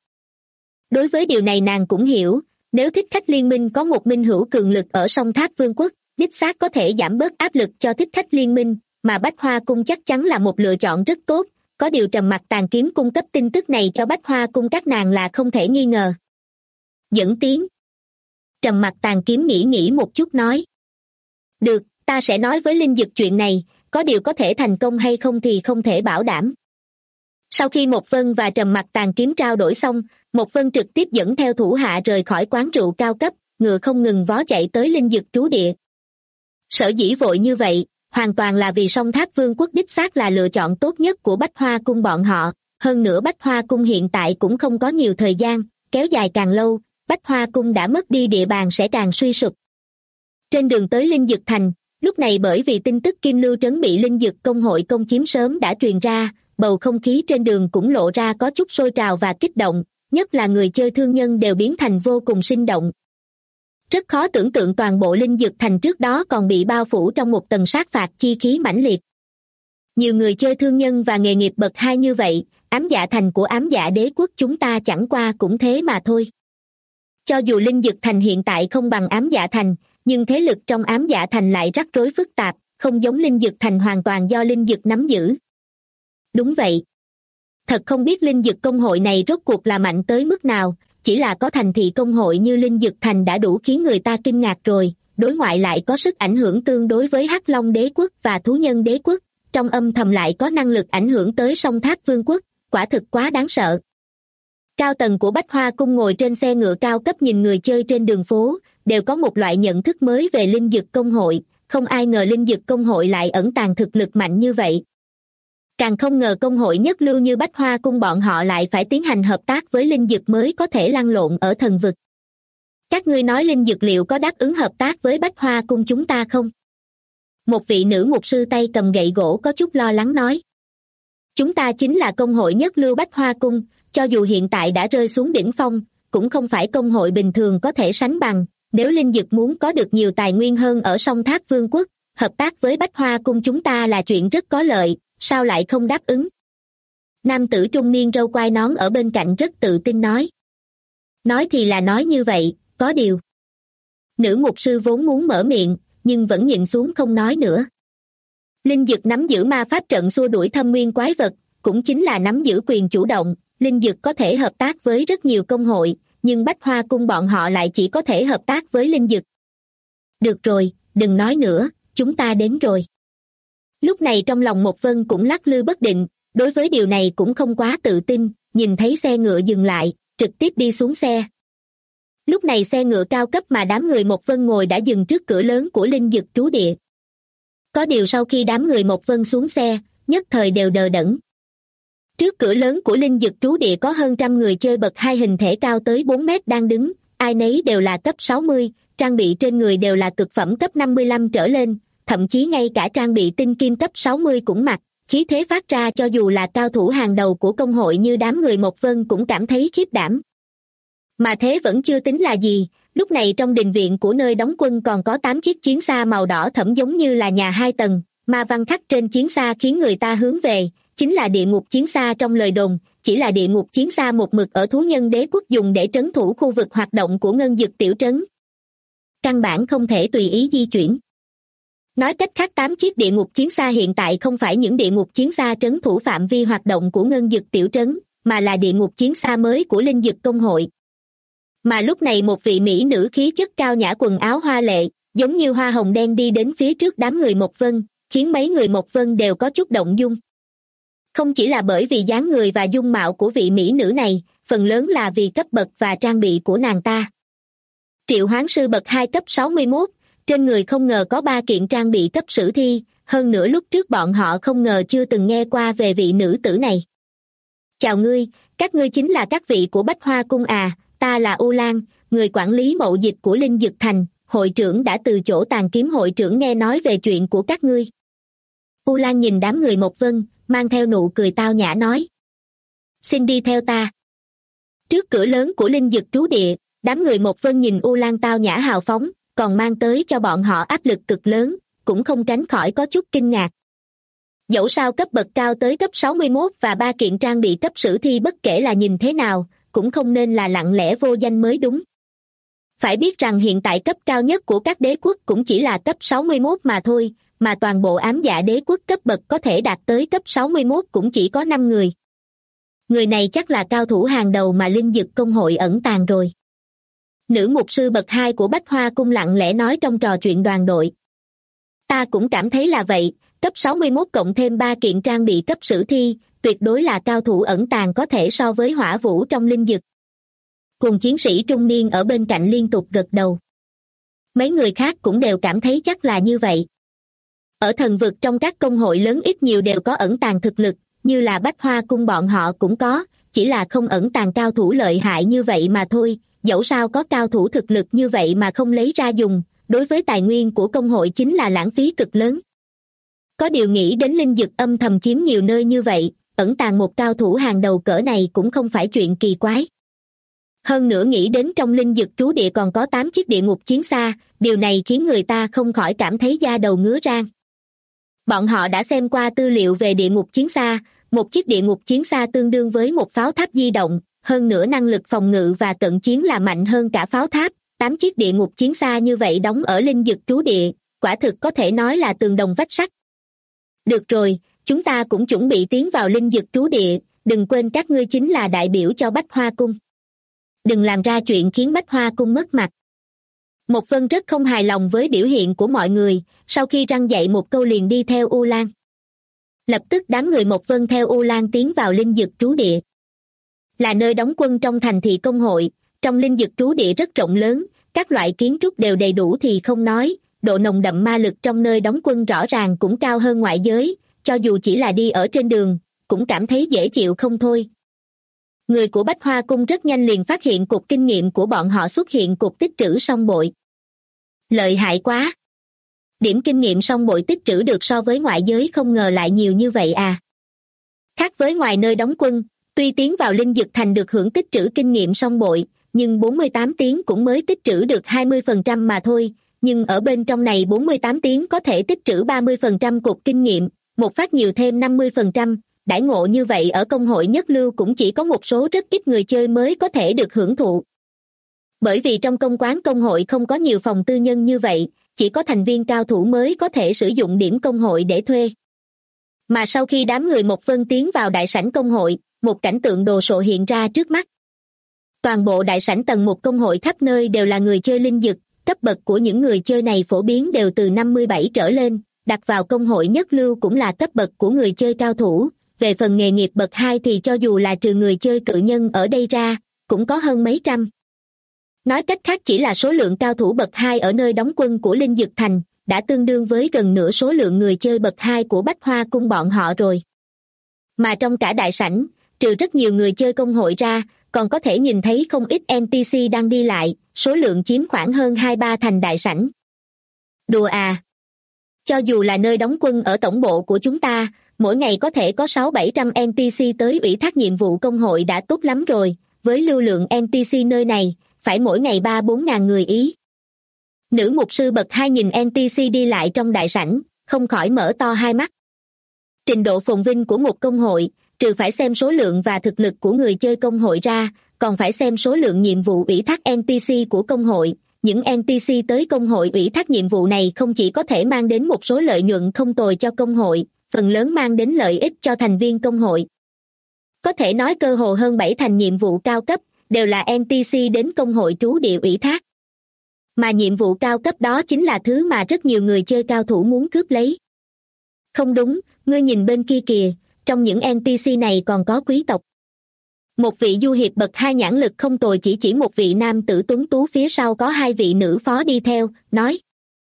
Speaker 2: Đối với điều này nàng cũng hiểu, nếu thích khách liên minh có một minh hữu cường lực ở Song Tháp Vương quốc, đích xác có thể giảm bớt áp lực cho thích khách liên minh, mà Bách Hoa Cung chắc chắn là một lựa chọn rất tốt, có điều Trầm Mặc Tàn Kiếm cung cấp tin tức này cho Bách Hoa Cung các nàng là không thể nghi ngờ. Dẫn tiến. Trầm Mặc Tàn Kiếm nghĩ một chút nói. Được, ta sẽ nói với linh dực chuyện này, có điều có thể thành công hay không thì không thể bảo đảm. Sau khi Một Vân và Trầm Mặc Tàn Kiếm trao đổi xong, Một Vân trực tiếp dẫn theo thủ hạ rời khỏi quán rượu cao cấp, ngựa không ngừng vó chạy tới linh dực trú địa. Sở dĩ vội như vậy, hoàn toàn là vì Song Tháp Vương quốc đích xác là lựa chọn tốt nhất của Bách Hoa Cung bọn họ, hơn nữa Bách Hoa Cung hiện tại cũng không có nhiều thời gian, kéo dài càng lâu, Bách Hoa Cung đã mất đi địa bàn sẽ càng suy sụp. Trên đường tới Linh Dực Thành, lúc này bởi vì tin tức Kim Lưu Trấn bị Linh Dực công hội công chiếm sớm đã truyền ra, bầu không khí trên đường cũng lộ ra có chút sôi trào và kích động, nhất là người chơi thương nhân đều biến thành vô cùng sinh động. Rất khó tưởng tượng toàn bộ Linh Dực Thành trước đó còn bị bao phủ trong một tầng sát phạt chi khí mãnh liệt. Nhiều người chơi thương nhân và nghề nghiệp bậc hai như vậy, Ám Dạ Thành của Ám Dạ Đế quốc chúng ta chẳng qua cũng thế mà thôi. Cho dù Linh Dực Thành hiện tại không bằng Ám Dạ Thành, nhưng thế lực trong Ám Dạ Thành lại rắc rối phức tạp, không giống Linh Dực Thành hoàn toàn do Linh Dực nắm giữ. Đúng vậy. Thật không biết Linh Dực công hội này rốt cuộc là mạnh tới mức nào, chỉ là có thành thị công hội như Linh Dực Thành đã đủ khiến người ta kinh ngạc rồi, đối ngoại lại có sức ảnh hưởng tương đối với Hắc Long Đế quốc và Thú Nhân Đế quốc, trong âm thầm lại có năng lực ảnh hưởng tới Song Tháp Vương quốc, quả thực quá đáng sợ. Cao tầng của Bách Hoa Cung ngồi trên xe ngựa cao cấp nhìn người chơi trên đường phố, đều có một loại nhận thức mới về Linh Dực công hội, không ai ngờ Linh Dực công hội lại ẩn tàng thực lực mạnh như vậy. Càng không ngờ công hội nhất lưu như Bách Hoa Cung bọn họ lại phải tiến hành hợp tác với Linh Dực mới có thể lăn lộn ở thần vực. Các ngươi nói Linh Dực liệu có đáp ứng hợp tác với Bách Hoa Cung chúng ta không? Một vị nữ mục sư tay cầm gậy gỗ có chút lo lắng nói. Chúng ta chính là công hội nhất lưu Bách Hoa Cung, cho dù hiện tại đã rơi xuống đỉnh phong, cũng không phải công hội bình thường có thể sánh bằng. Nếu Linh Dực muốn có được nhiều tài nguyên hơn ở Song Tháp Vương quốc, hợp tác với Bách Hoa Cung chúng ta là chuyện rất có lợi, sao lại không đáp ứng? Nam tử trung niên râu quai nón ở bên cạnh rất tự tin nói. Nói thì là nói như vậy, có điều. Nữ mục sư vốn muốn mở miệng, nhưng vẫn nhịn xuống không nói nữa. Linh Dực nắm giữ ma pháp trận xua đuổi thâm nguyên quái vật, cũng chính là nắm giữ quyền chủ động. Linh Dực có thể hợp tác với rất nhiều công hội, nhưng Bách Hoa Cung bọn họ lại chỉ có thể hợp tác với Linh Dực. Được rồi, đừng nói nữa, chúng ta đến rồi. Lúc này trong lòng Một Vân cũng lắc lư bất định, đối với điều này cũng không quá tự tin, nhìn thấy xe ngựa dừng lại, trực tiếp đi xuống xe. Lúc này xe ngựa cao cấp mà đám người Một Vân ngồi đã dừng trước cửa lớn của Linh Dực trú địa. Có điều sau khi đám người Một Vân xuống xe, nhất thời đều đờ đẫn. Trước cửa lớn của Linh Dực trú địa có hơn trăm người chơi bậc 2 hình thể cao tới 4 mét đang đứng, ai nấy đều là cấp 60, trang bị trên người đều là cực phẩm cấp 55 trở lên, thậm chí ngay cả trang bị tinh kim cấp 60 cũng mặc, khí thế phát ra cho dù là cao thủ hàng đầu của công hội như đám người Một Vân cũng cảm thấy khiếp đảm. Mà thế vẫn chưa tính là gì, lúc này trong đình viện của nơi đóng quân còn có 8 chiếc chiến xa màu đỏ thẫm giống như là nhà 2 tầng, ma văn khắc trên chiến xa khiến người ta hướng về, chính là địa ngục chiến xa trong lời đồn, chỉ là địa ngục chiến xa một mực ở thú nhân đế quốc dùng để trấn thủ khu vực hoạt động của ngân dực tiểu trấn. Căn bản không thể tùy ý di chuyển. Nói cách khác 8 chiếc địa ngục chiến xa hiện tại không phải những địa ngục chiến xa trấn thủ phạm vi hoạt động của ngân dực tiểu trấn, mà là địa ngục chiến xa mới của Linh Dực công hội. Mà lúc này một vị mỹ nữ khí chất cao nhã quần áo hoa lệ, giống như hoa hồng đen đi đến phía trước đám người Một Vân, khiến mấy người Một Vân đều có chút động dung. Không chỉ là bởi vì dáng người và dung mạo của vị mỹ nữ này, phần lớn là vì cấp bậc và trang bị của nàng ta. Triệu hoán sư bậc 2 cấp 61, trên người không ngờ có 3 kiện trang bị cấp sử thi, hơn nữa lúc trước bọn họ không ngờ chưa từng nghe qua về vị nữ tử này. Chào ngươi, các ngươi chính là các vị của Bách Hoa Cung à, ta là U Lan, người quản lý mậu dịch của Linh Dực Thành, hội trưởng đã từ chỗ Tàn Kiếm hội trưởng nghe nói về chuyện của các ngươi. U Lan nhìn đám người Một Vân, mang theo nụ cười tao nhã nói. Xin đi theo ta. Trước cửa lớn của Linh Dực trú địa, đám người Một Vân nhìn U Lan tao nhã hào phóng, còn mang tới cho bọn họ áp lực cực lớn, cũng không tránh khỏi có chút kinh ngạc. Dẫu sao cấp bậc cao tới cấp 61 và 3 kiện trang bị cấp sử thi bất kể là nhìn thế nào, cũng không nên là lặng lẽ vô danh mới đúng. Phải biết rằng hiện tại cấp cao nhất của các đế quốc cũng chỉ là cấp 61 mà thôi, mà toàn bộ ám dạ đế quốc cấp bậc có thể đạt tới cấp 61 cũng chỉ có 5 người. Người này chắc là cao thủ hàng đầu mà Linh Dực công hội ẩn tàng rồi. Nữ mục sư bậc 2 của Bách Hoa Cung lặng lẽ nói trong trò chuyện đoàn đội. Ta cũng cảm thấy là vậy, cấp 61 cộng thêm 3 kiện trang bị cấp sử thi, tuyệt đối là cao thủ ẩn tàng có thể so với Hỏa Vũ trong Linh Dực. Cùng chiến sĩ trung niên ở bên cạnh liên tục gật đầu. Mấy người khác cũng đều cảm thấy chắc là như vậy. Ở thần vực trong các công hội lớn ít nhiều đều có ẩn tàng thực lực, như là Bách Hoa Cung bọn họ cũng có, chỉ là không ẩn tàng cao thủ lợi hại như vậy mà thôi, dẫu sao có cao thủ thực lực như vậy mà không lấy ra dùng, đối với tài nguyên của công hội chính là lãng phí cực lớn. Có điều nghĩ đến Linh Dực âm thầm chiếm nhiều nơi như vậy, ẩn tàng một cao thủ hàng đầu cỡ này cũng không phải chuyện kỳ quái. Hơn nữa nghĩ đến trong Linh Dực trú địa còn có 8 chiếc địa ngục chiến xa, điều này khiến người ta không khỏi cảm thấy da đầu ngứa ran. Bọn họ đã xem qua tư liệu về địa ngục chiến xa, một chiếc địa ngục chiến xa tương đương với một pháo tháp di động, hơn nữa năng lực phòng ngự và cận chiến là mạnh hơn cả pháo tháp. 8 chiếc địa ngục chiến xa như vậy đóng ở Linh Dực trú địa, quả thực có thể nói là tường đồng vách sắt. Được rồi, chúng ta cũng chuẩn bị tiến vào Linh Dực trú địa, đừng quên các ngươi chính là đại biểu cho Bách Hoa Cung. Đừng làm ra chuyện khiến Bách Hoa Cung mất mặt. Một Vân rất không hài lòng với biểu hiện của mọi người, sau khi răn dạy một câu liền đi theo U Lan. Lập tức đám người Một Vân theo U Lan tiến vào Linh Dực trú địa. Là nơi đóng quân trong thành thị công hội, trong Linh Dực trú địa rất rộng lớn, các loại kiến trúc đều đầy đủ thì không nói, độ nồng đậm ma lực trong nơi đóng quân rõ ràng cũng cao hơn ngoại giới, cho dù chỉ là đi ở trên đường, cũng cảm thấy dễ chịu không thôi. Người của Bách Hoa Cung rất nhanh liền phát hiện cục kinh nghiệm của bọn họ xuất hiện cục tích trữ song bội. Lợi hại quá! Điểm kinh nghiệm song bội tích trữ được so với ngoại giới không ngờ lại nhiều như vậy à. Khác với ngoài nơi đóng quân, tuy tiến vào Linh Dực Thành được hưởng tích trữ kinh nghiệm song bội, nhưng 48 tiếng cũng mới tích trữ được 20% mà thôi, nhưng ở bên trong này 48 tiếng có thể tích trữ 30% cục kinh nghiệm, một phát nhiều thêm 50%, đãi ngộ như vậy ở công hội nhất lưu cũng chỉ có một số rất ít người chơi mới có thể được hưởng thụ. Bởi vì trong công quán công hội không có nhiều phòng tư nhân như vậy, chỉ có thành viên cao thủ mới có thể sử dụng điểm công hội để thuê. Mà sau khi đám người Một Vân tiến vào đại sảnh công hội, một cảnh tượng đồ sộ hiện ra trước mắt. Toàn bộ đại sảnh tầng 1 công hội khắp nơi đều là người chơi Linh Dực, cấp bậc của những người chơi này phổ biến đều từ 57 trở lên, đặt vào công hội nhất lưu cũng là cấp bậc của người chơi cao thủ. Về phần nghề nghiệp bậc 2 thì cho dù là trừ người chơi cự nhân ở đây ra, cũng có hơn mấy trăm. Nói cách khác chỉ là số lượng cao thủ bậc 2 ở nơi đóng quân của Linh Dực Thành, đã tương đương với gần nửa số lượng người chơi bậc 2 của Bách Hoa Cung bọn họ rồi. Mà trong cả đại sảnh, trừ rất nhiều người chơi công hội ra, còn có thể nhìn thấy không ít NPC đang đi lại, số lượng chiếm khoảng hơn 2-3 thành đại sảnh. Đùa à! Cho dù là nơi đóng quân ở tổng bộ của chúng ta, mỗi ngày có thể có 600-700 NPC tới ủy thác nhiệm vụ công hội đã tốt lắm rồi, với lưu lượng NPC nơi này, phải mỗi ngày 3-4 ngàn người ý. Nữ mục sư bậc 2 nhìn NPC đi lại trong đại sảnh, không khỏi mở to hai mắt. Trình độ phồn vinh của một công hội, trừ phải xem số lượng và thực lực của người chơi công hội ra, còn phải xem số lượng nhiệm vụ ủy thác NPC của công hội. Những NPC tới công hội ủy thác nhiệm vụ này không chỉ có thể mang đến một số lợi nhuận không tồi cho công hội, phần lớn mang đến lợi ích cho thành viên công hội. Có thể nói cơ hồ hơn 7 thành nhiệm vụ cao cấp, đều là NPC đến công hội trú địa ủy thác. Mà nhiệm vụ cao cấp đó chính là thứ mà rất nhiều người chơi cao thủ muốn cướp lấy. Không đúng, ngươi nhìn bên kia kìa, trong những NPC này còn có quý tộc. Một vị du hiệp bậc 2 nhãn lực không tồi chỉ một vị nam tử tuấn tú phía sau có 2 vị nữ phó đi theo, nói.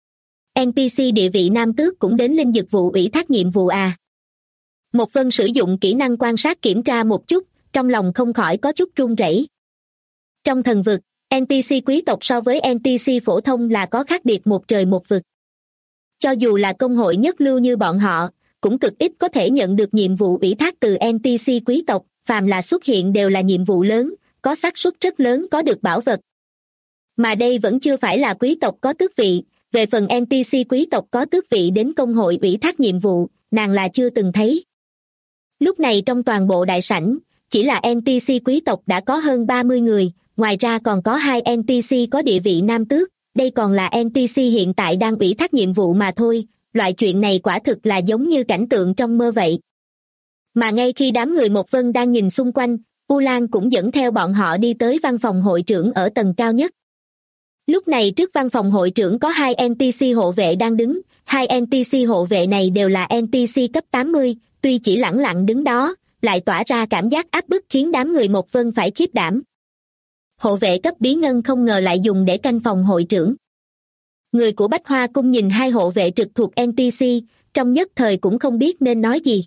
Speaker 2: NPC địa vị nam tước cũng đến Linh Dực vụ ủy thác nhiệm vụ à. Một Vân sử dụng kỹ năng quan sát kiểm tra một chút, trong lòng không khỏi có chút run rẩy. Trong thần vực, NPC quý tộc so với NPC phổ thông là có khác biệt một trời một vực. Cho dù là công hội nhất lưu như bọn họ, cũng cực ít có thể nhận được nhiệm vụ ủy thác từ NPC quý tộc, phàm là xuất hiện đều là nhiệm vụ lớn, có xác suất rất lớn có được bảo vật. Mà đây vẫn chưa phải là quý tộc có tước vị, về phần NPC quý tộc có tước vị đến công hội ủy thác nhiệm vụ, nàng là chưa từng thấy. Lúc này trong toàn bộ đại sảnh, chỉ là NPC quý tộc đã có hơn 30 người, ngoài ra còn có 2 NPC có địa vị nam tước, đây còn là NPC hiện tại đang ủy thác nhiệm vụ mà thôi, loại chuyện này quả thực là giống như cảnh tượng trong mơ vậy. Mà ngay khi đám người Một Vân đang nhìn xung quanh, U Lan cũng dẫn theo bọn họ đi tới văn phòng hội trưởng ở tầng cao nhất. Lúc này trước văn phòng hội trưởng có 2 NPC hộ vệ đang đứng, 2 NPC hộ vệ này đều là NPC cấp 80, tuy chỉ lẳng lặng đứng đó, lại tỏa ra cảm giác áp bức khiến đám người Một Vân phải khiếp đảm. Hộ vệ cấp bí ngân không ngờ lại dùng để canh phòng hội trưởng. Người của Bách Hoa Cung nhìn 2 hộ vệ trực thuộc NPC, trong nhất thời cũng không biết nên nói gì.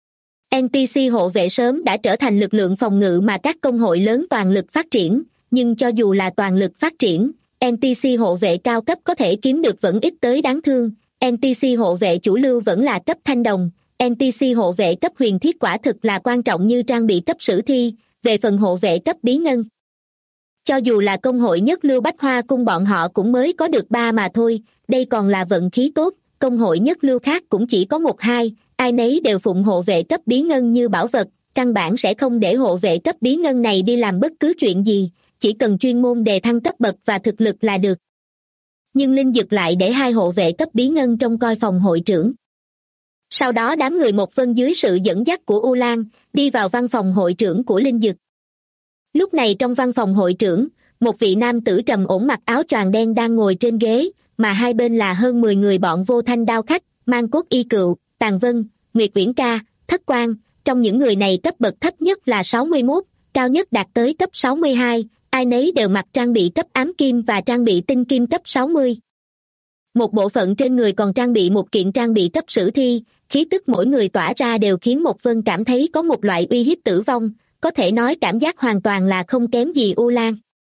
Speaker 2: NPC hộ vệ sớm đã trở thành lực lượng phòng ngự mà các công hội lớn toàn lực phát triển, nhưng cho dù là toàn lực phát triển, NPC hộ vệ cao cấp có thể kiếm được vẫn ít tới đáng thương. NPC hộ vệ chủ lưu vẫn là cấp thanh đồng, NPC hộ vệ cấp huyền thiết quả thực là quan trọng như trang bị cấp sử thi, về phần hộ vệ cấp bí ngân. Cho dù là công hội nhất lưu Bách Hoa Cung bọn họ cũng mới có được 3 mà thôi, đây còn là vận khí tốt, công hội nhất lưu khác cũng chỉ có 1-2, ai nấy đều phụng hộ vệ cấp bí ngân như bảo vật, căn bản sẽ không để hộ vệ cấp bí ngân này đi làm bất cứ chuyện gì, chỉ cần chuyên môn đề thăng cấp bậc và thực lực là được. Nhưng Linh Dực lại để 2 hộ vệ cấp bí ngân trông coi phòng hội trưởng. Sau đó đám người Một Vân dưới sự dẫn dắt của U Lan, đi vào văn phòng hội trưởng của Linh Dực. Lúc này trong văn phòng hội trưởng, một vị nam tử trầm ổn mặc áo choàng đen đang ngồi trên ghế, mà hai bên là hơn 10 người bọn Vô Thanh Đao Khách, Mang Cốt Y Cựu, Tàn Vân, Nguyệt Uyển Ca, Thất Quang. Trong những người này cấp bậc thấp nhất là 61, cao nhất đạt tới cấp 62, ai nấy đều mặc trang bị cấp ám kim và trang bị tinh kim cấp 60. Một bộ phận trên người còn trang bị một kiện trang bị cấp sử thi, khí tức mỗi người tỏa ra đều khiến Một Vân cảm thấy có một loại uy hiếp tử vong, có thể nói cảm giác hoàn toàn là không kém gì U Lan.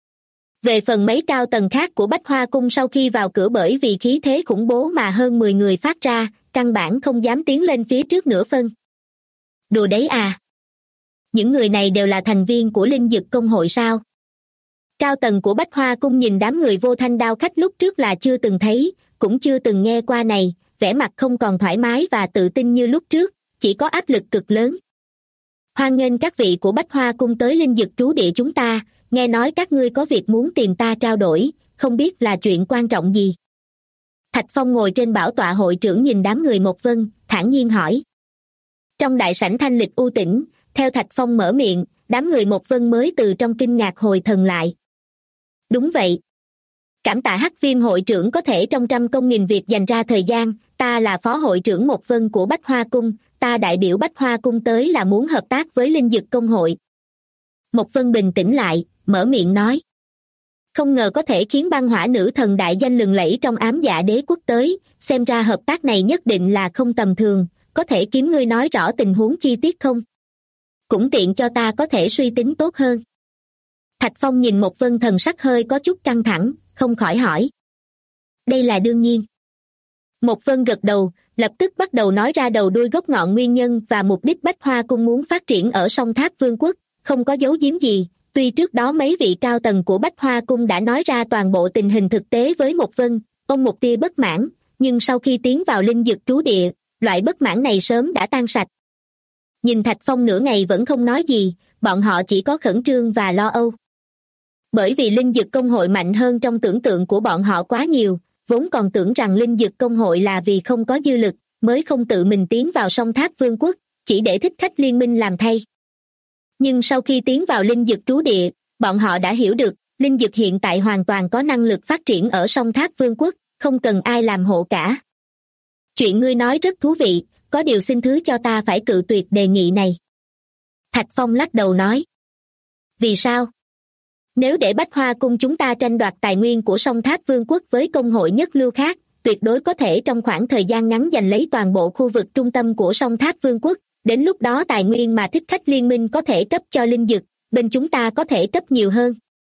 Speaker 2: Về phần mấy cao tầng khác của Bách Hoa Cung sau khi vào cửa bởi vì khí thế khủng bố mà hơn 10 người phát ra, căn bản không dám tiến lên phía trước nửa phân. Đùa đấy à? Những người này đều là thành viên của Linh Dực công hội sao? Cao tầng của Bách Hoa Cung nhìn đám người Vô Thanh Đao Khách lúc trước là chưa từng thấy, cũng chưa từng nghe qua này, vẻ mặt không còn thoải mái và tự tin như lúc trước, chỉ có áp lực cực lớn. Hoan nghênh các vị của Bách Hoa Cung tới Linh Dực trú địa chúng ta, nghe nói các ngươi có việc muốn tìm ta trao đổi, không biết là chuyện quan trọng gì. Thạch Phong ngồi trên bảo tọa hội trưởng nhìn đám người Một Vân, thản nhiên hỏi. Trong đại sảnh thanh lịch u tĩnh, theo Thạch Phong mở miệng, đám người Một Vân mới từ trong kinh ngạc hồi thần lại. Đúng vậy. Cảm tạ Hắc Viêm hội trưởng có thể trong trăm công nghìn việc dành ra thời gian, ta là phó hội trưởng Mộc Vân của Bách Hoa Cung, ta đại biểu Bách Hoa Cung tới là muốn hợp tác với Linh Dực Công hội. Mộc Vân bình tĩnh lại, mở miệng nói. Không ngờ có thể khiến băng hỏa nữ thần đại danh lừng lẫy trong ám dạ đế quốc tới, xem ra hợp tác này nhất định là không tầm thường, có thể kiếm ngươi nói rõ tình huống chi tiết không? Cũng tiện cho ta có thể suy tính tốt hơn. Thạch Phong nhìn Mộc Vân thần sắc hơi có chút căng thẳng, không khỏi hỏi. Đây là đương nhiên. Mộc Vân gật đầu, lập tức bắt đầu nói ra đầu đuôi gốc ngọn nguyên nhân và mục đích Bách Hoa Cung muốn phát triển ở Song Tháp Vương quốc, không có giấu giếm gì. Tuy trước đó mấy vị cao tầng của Bách Hoa Cung đã nói ra toàn bộ tình hình thực tế với Mộc Vân, ông một tia bất mãn, nhưng sau khi tiến vào linh dực trú địa, loại bất mãn này sớm đã tan sạch. Nhìn Thạch Phong nửa ngày vẫn không nói gì, bọn họ chỉ có khẩn trương và lo âu. Bởi vì linh dực công hội mạnh hơn trong tưởng tượng của bọn họ quá nhiều, vốn còn tưởng rằng linh dực công hội là vì không có dư lực, mới không tự mình tiến vào Song Tháp Vương quốc, chỉ để thích khách liên minh làm thay. Nhưng sau khi tiến vào linh dực trú địa, bọn họ đã hiểu được, linh dực hiện tại hoàn toàn có năng lực phát triển ở Song Tháp Vương quốc, không cần ai làm hộ cả. Chuyện ngươi nói rất thú vị, có điều xin thứ cho ta phải cự tuyệt đề nghị này. Thạch Phong lắc đầu nói. Vì sao? Nếu để Bách Hoa Cung chúng ta tranh đoạt tài nguyên của Song Tháp Vương quốc với công hội nhất lưu khác, tuyệt đối có thể trong khoảng thời gian ngắn giành lấy toàn bộ khu vực trung tâm của Song Tháp Vương quốc. Đến lúc đó tài nguyên mà thích khách liên minh có thể cấp cho linh dực, bên chúng ta có thể cấp nhiều hơn.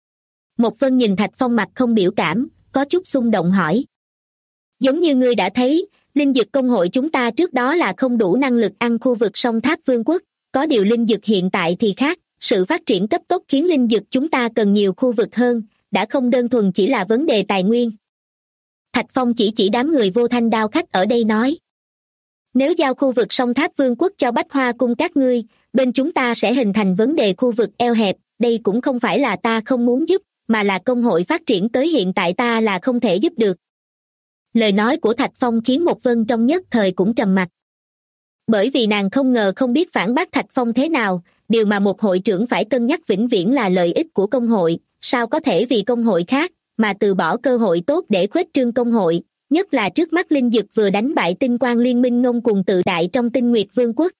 Speaker 2: Mộc Vân nhìn Thạch Phong mặt không biểu cảm, có chút xung động hỏi. Giống như ngươi đã thấy, linh dực công hội chúng ta trước đó là không đủ năng lực ăn khu vực Song Tháp Vương quốc, có điều linh dực hiện tại thì khác, sự phát triển cấp tốc khiến linh dực chúng ta cần nhiều khu vực hơn, đã không đơn thuần chỉ là vấn đề tài nguyên. Thạch Phong chỉ đám người vô thanh đao khách ở đây nói. Nếu giao khu vực Song Tháp Vương quốc cho Bách Hoa Cung các ngươi, bên chúng ta sẽ hình thành vấn đề khu vực eo hẹp, đây cũng không phải là ta không muốn giúp, mà là công hội phát triển tới hiện tại ta là không thể giúp được. Lời nói của Thạch Phong khiến Mộc Vân trong nhất thời cũng trầm mặc. Bởi vì nàng không ngờ không biết phản bác Thạch Phong thế nào, điều mà một hội trưởng phải cân nhắc vĩnh viễn là lợi ích của công hội, sao có thể vì công hội khác mà từ bỏ cơ hội tốt để khuếch trương công hội, nhất là trước mắt linh dực vừa đánh bại tinh quang liên minh ngông cuồng tự đại trong Tinh Nguyệt Vương quốc.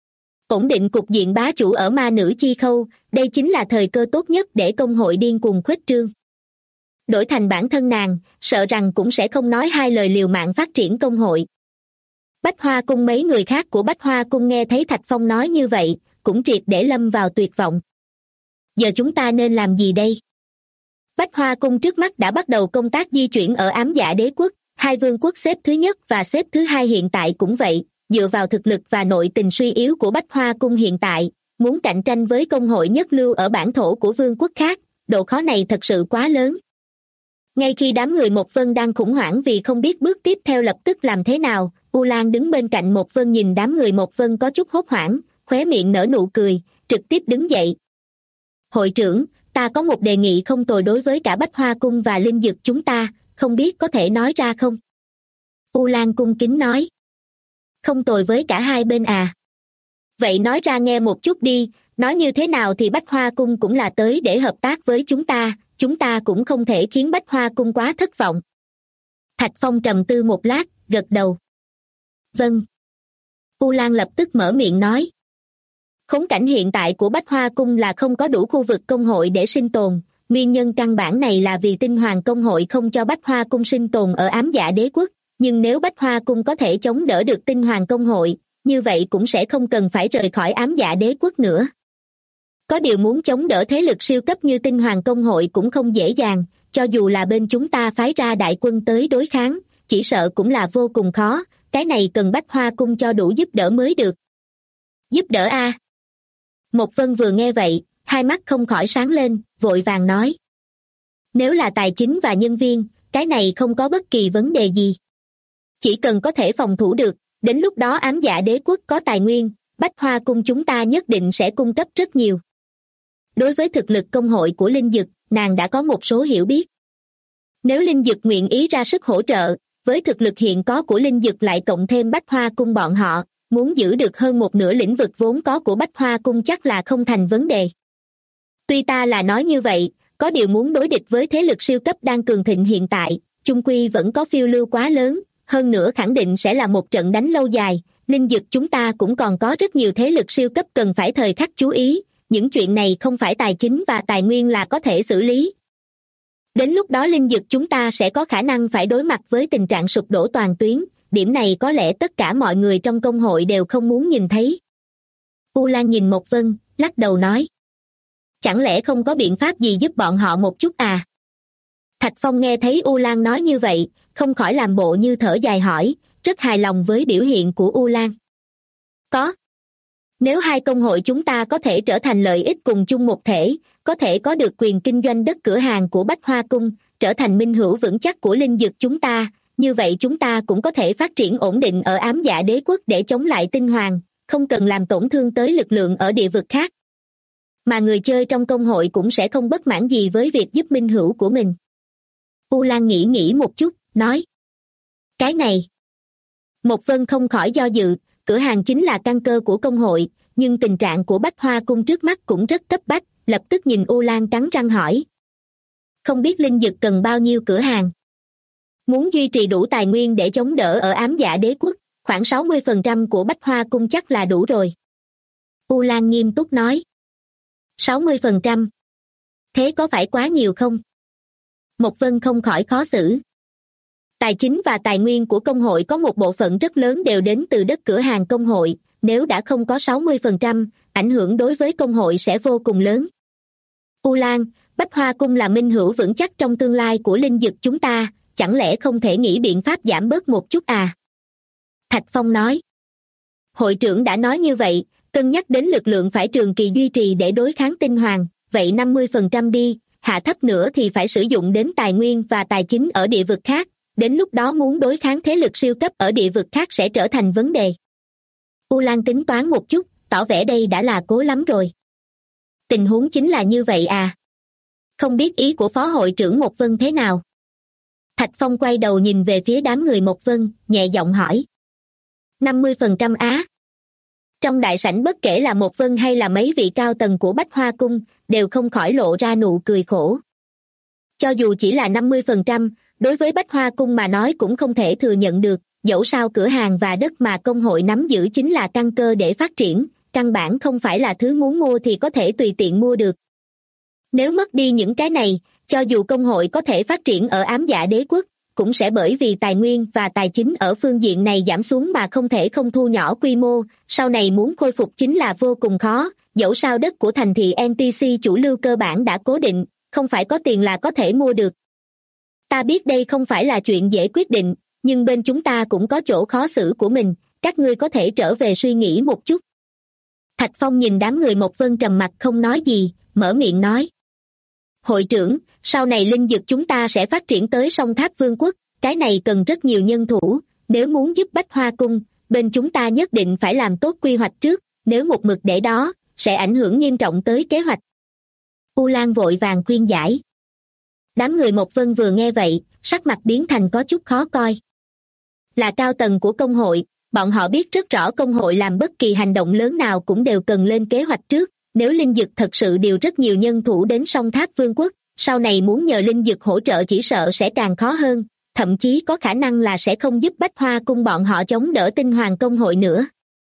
Speaker 2: Ổn định cục diện bá chủ ở ma nữ chi khâu, đây chính là thời cơ tốt nhất để công hội điên cuồng khuếch trương. Đổi thành bản thân nàng, sợ rằng cũng sẽ không nói hai lời liều mạng phát triển công hội. Bách Hoa Cung mấy người khác của Bách Hoa Cung nghe thấy Thạch Phong nói như vậy, cũng triệt để lâm vào tuyệt vọng. Giờ chúng ta nên làm gì đây? Bách Hoa Cung trước mắt đã bắt đầu công tác di chuyển ở ám dạ đế quốc, hai vương quốc xếp thứ nhất và xếp thứ hai hiện tại cũng vậy, dựa vào thực lực và nội tình suy yếu của Bách Hoa Cung hiện tại, muốn cạnh tranh với công hội nhất lưu ở bản thổ của vương quốc khác, độ khó này thật sự quá lớn. Ngay khi đám người Mộc Vân đang khủng hoảng vì không biết bước tiếp theo lập tức làm thế nào, U Lan đứng bên cạnh Mộc Vân nhìn đám người Mộc Vân có chút hốt hoảng, khóe miệng nở nụ cười, trực tiếp đứng dậy. Hội trưởng, ta có một đề nghị không tồi đối với cả Bách Hoa Cung và linh dực chúng ta, không biết có thể nói ra không? U Lan cung kính nói. Không tồi với cả hai bên à? Vậy nói ra nghe một chút đi, nói như thế nào thì Bách Hoa Cung cũng là tới để hợp tác với chúng ta cũng không thể khiến Bách Hoa Cung quá thất vọng. Thạch Phong trầm tư một lát, gật đầu. Vâng. U Lan lập tức mở miệng nói. Khốn cảnh hiện tại của Bách Hoa Cung là không có đủ khu vực công hội để sinh tồn, nguyên nhân căn bản này là vì Tinh Hoàng công hội không cho Bách Hoa Cung sinh tồn ở ám dạ đế quốc, nhưng nếu Bách Hoa Cung có thể chống đỡ được Tinh Hoàng công hội, như vậy cũng sẽ không cần phải rời khỏi ám dạ đế quốc nữa. Có điều muốn chống đỡ thế lực siêu cấp như Tinh Hoàng công hội cũng không dễ dàng, cho dù là bên chúng ta phái ra đại quân tới đối kháng, chỉ sợ cũng là vô cùng khó, cái này cần Bách Hoa Cung cho đủ giúp đỡ mới được. Giúp đỡ a? Mộc Vân vừa nghe vậy, hai mắt không khỏi sáng lên, vội vàng nói. Nếu là tài chính và nhân viên, cái này không có bất kỳ vấn đề gì. Chỉ cần có thể phòng thủ được, đến lúc đó ám dạ đế quốc có tài nguyên, Bách Hoa Cung chúng ta nhất định sẽ cung cấp rất nhiều. Đối với thực lực công hội của linh dực, nàng đã có một số hiểu biết. Nếu linh dực nguyện ý ra sức hỗ trợ, với thực lực hiện có của linh dực lại cộng thêm Bách Hoa Cung bọn họ, muốn giữ được hơn một nửa lĩnh vực vốn có của Bách Hoa Cung chắc là không thành vấn đề. Tuy ta là nói như vậy, có điều muốn đối địch với thế lực siêu cấp đang cường thịnh hiện tại, chung quy vẫn có phiêu lưu quá lớn, hơn nữa khẳng định sẽ là một trận đánh lâu dài. Linh dực chúng ta cũng còn có rất nhiều thế lực siêu cấp cần phải thời khắc chú ý, những chuyện này không phải tài chính và tài nguyên là có thể xử lý. Đến lúc đó linh dực chúng ta sẽ có khả năng phải đối mặt với tình trạng sụp đổ toàn tuyến, điểm này có lẽ tất cả mọi người trong công hội đều không muốn nhìn thấy. U Lan nhìn Mộc Vân, lắc đầu nói. Chẳng lẽ không có biện pháp gì giúp bọn họ một chút à? Thạch Phong nghe thấy U Lan nói như vậy, không khỏi làm bộ như thở dài hỏi, rất hài lòng với biểu hiện của U Lan. Có. Nếu hai công hội chúng ta có thể trở thành lợi ích cùng chung một thể, có thể có được quyền kinh doanh đất cửa hàng của Bách Hoa Cung, trở thành minh hữu vững chắc của linh dực chúng ta, như vậy chúng ta cũng có thể phát triển ổn định ở Ám Dạ Đế quốc để chống lại Tinh Hoàng, không cần làm tổn thương tới lực lượng ở địa vực khác. Mà người chơi trong công hội cũng sẽ không bất mãn gì với việc giúp minh hữu của mình. U Lan nghĩ một chút, nói. Cái này. Mộc Vân không khỏi do dự, cửa hàng chính là căn cơ của công hội, nhưng tình trạng của Bách Hoa Cung trước mắt cũng rất cấp bách, lập tức nhìn U Lan cắn răng hỏi. Không biết linh dực cần bao nhiêu cửa hàng? Muốn duy trì đủ tài nguyên để chống đỡ ở Ám Dạ Đế quốc, khoảng 60% của Bách Hoa Cung chắc là đủ rồi. U Lan nghiêm túc nói. 60%? Thế có phải quá nhiều không? Mộc Vân không khỏi khó xử. Tài chính và tài nguyên của công hội có một bộ phận rất lớn đều đến từ đất cửa hàng công hội, nếu đã không có 60%, ảnh hưởng đối với công hội sẽ vô cùng lớn. U Lan, Bách Hoa Cung là minh hữu vững chắc trong tương lai của linh dực chúng ta, chẳng lẽ không thể nghĩ biện pháp giảm bớt một chút à? Thạch Phong nói. Hội trưởng đã nói như vậy, cân nhắc đến lực lượng phải trường kỳ duy trì để đối kháng Tinh Hoàng, vậy 50% đi, hạ thấp nữa thì phải sử dụng đến tài nguyên và tài chính ở địa vực khác, đến lúc đó muốn đối kháng thế lực siêu cấp ở địa vực khác sẽ trở thành vấn đề. U Lan tính toán một chút, tỏ vẻ đây đã là cố lắm rồi. Tình huống chính là như vậy à? Không biết ý của phó hội trưởng Mộc Vân thế nào? Thạch Phong quay đầu nhìn về phía đám người Mộc Vân, nhẹ giọng hỏi. 50% á? Trong đại sảnh bất kể là Mộc Vân hay là mấy vị cao tầng của Bách Hoa Cung, đều không khỏi lộ ra nụ cười khổ. Cho dù chỉ là 50%, đối với Bách Hoa Cung mà nói cũng không thể thừa nhận được, dẫu sao cửa hàng và đất mà công hội nắm giữ chính là căn cơ để phát triển, căn bản không phải là thứ muốn mua thì có thể tùy tiện mua được. Nếu mất đi những cái này, cho dù công hội có thể phát triển ở Ám Dạ Đế quốc, cũng sẽ bởi vì tài nguyên và tài chính ở phương diện này giảm xuống mà không thể không thu nhỏ quy mô, sau này muốn khôi phục chính là vô cùng khó, dẫu sao đất của thành thị NPC chủ lưu cơ bản đã cố định, không phải có tiền là có thể mua được. Ta biết đây không phải là chuyện dễ quyết định, nhưng bên chúng ta cũng có chỗ khó xử của mình, các ngươi có thể trở về suy nghĩ một chút. Thạch Phong nhìn đám người Mộc Vân trầm mặc không nói gì, mở miệng nói. Hội trưởng, sau này linh dực chúng ta sẽ phát triển tới Song Tháp Vương quốc, cái này cần rất nhiều nhân thủ, nếu muốn giúp Bách Hoa Cung, bên chúng ta nhất định phải làm tốt quy hoạch trước, nếu một mực để đó, sẽ ảnh hưởng nghiêm trọng tới kế hoạch. U Lan vội vàng khuyên giải. Đám người Mộc Vân vừa nghe vậy, sắc mặt biến thành có chút khó coi. Là cao tầng của công hội, bọn họ biết rất rõ công hội làm bất kỳ hành động lớn nào cũng đều cần lên kế hoạch trước, nếu linh dực thật sự điều rất nhiều nhân thủ đến Song Tháp Vương quốc, sau này muốn nhờ linh dực hỗ trợ chỉ sợ sẽ càng khó hơn, thậm chí có khả năng là sẽ không giúp Bách Hoa Cung bọn họ chống đỡ Tinh Hoàng công hội nữa.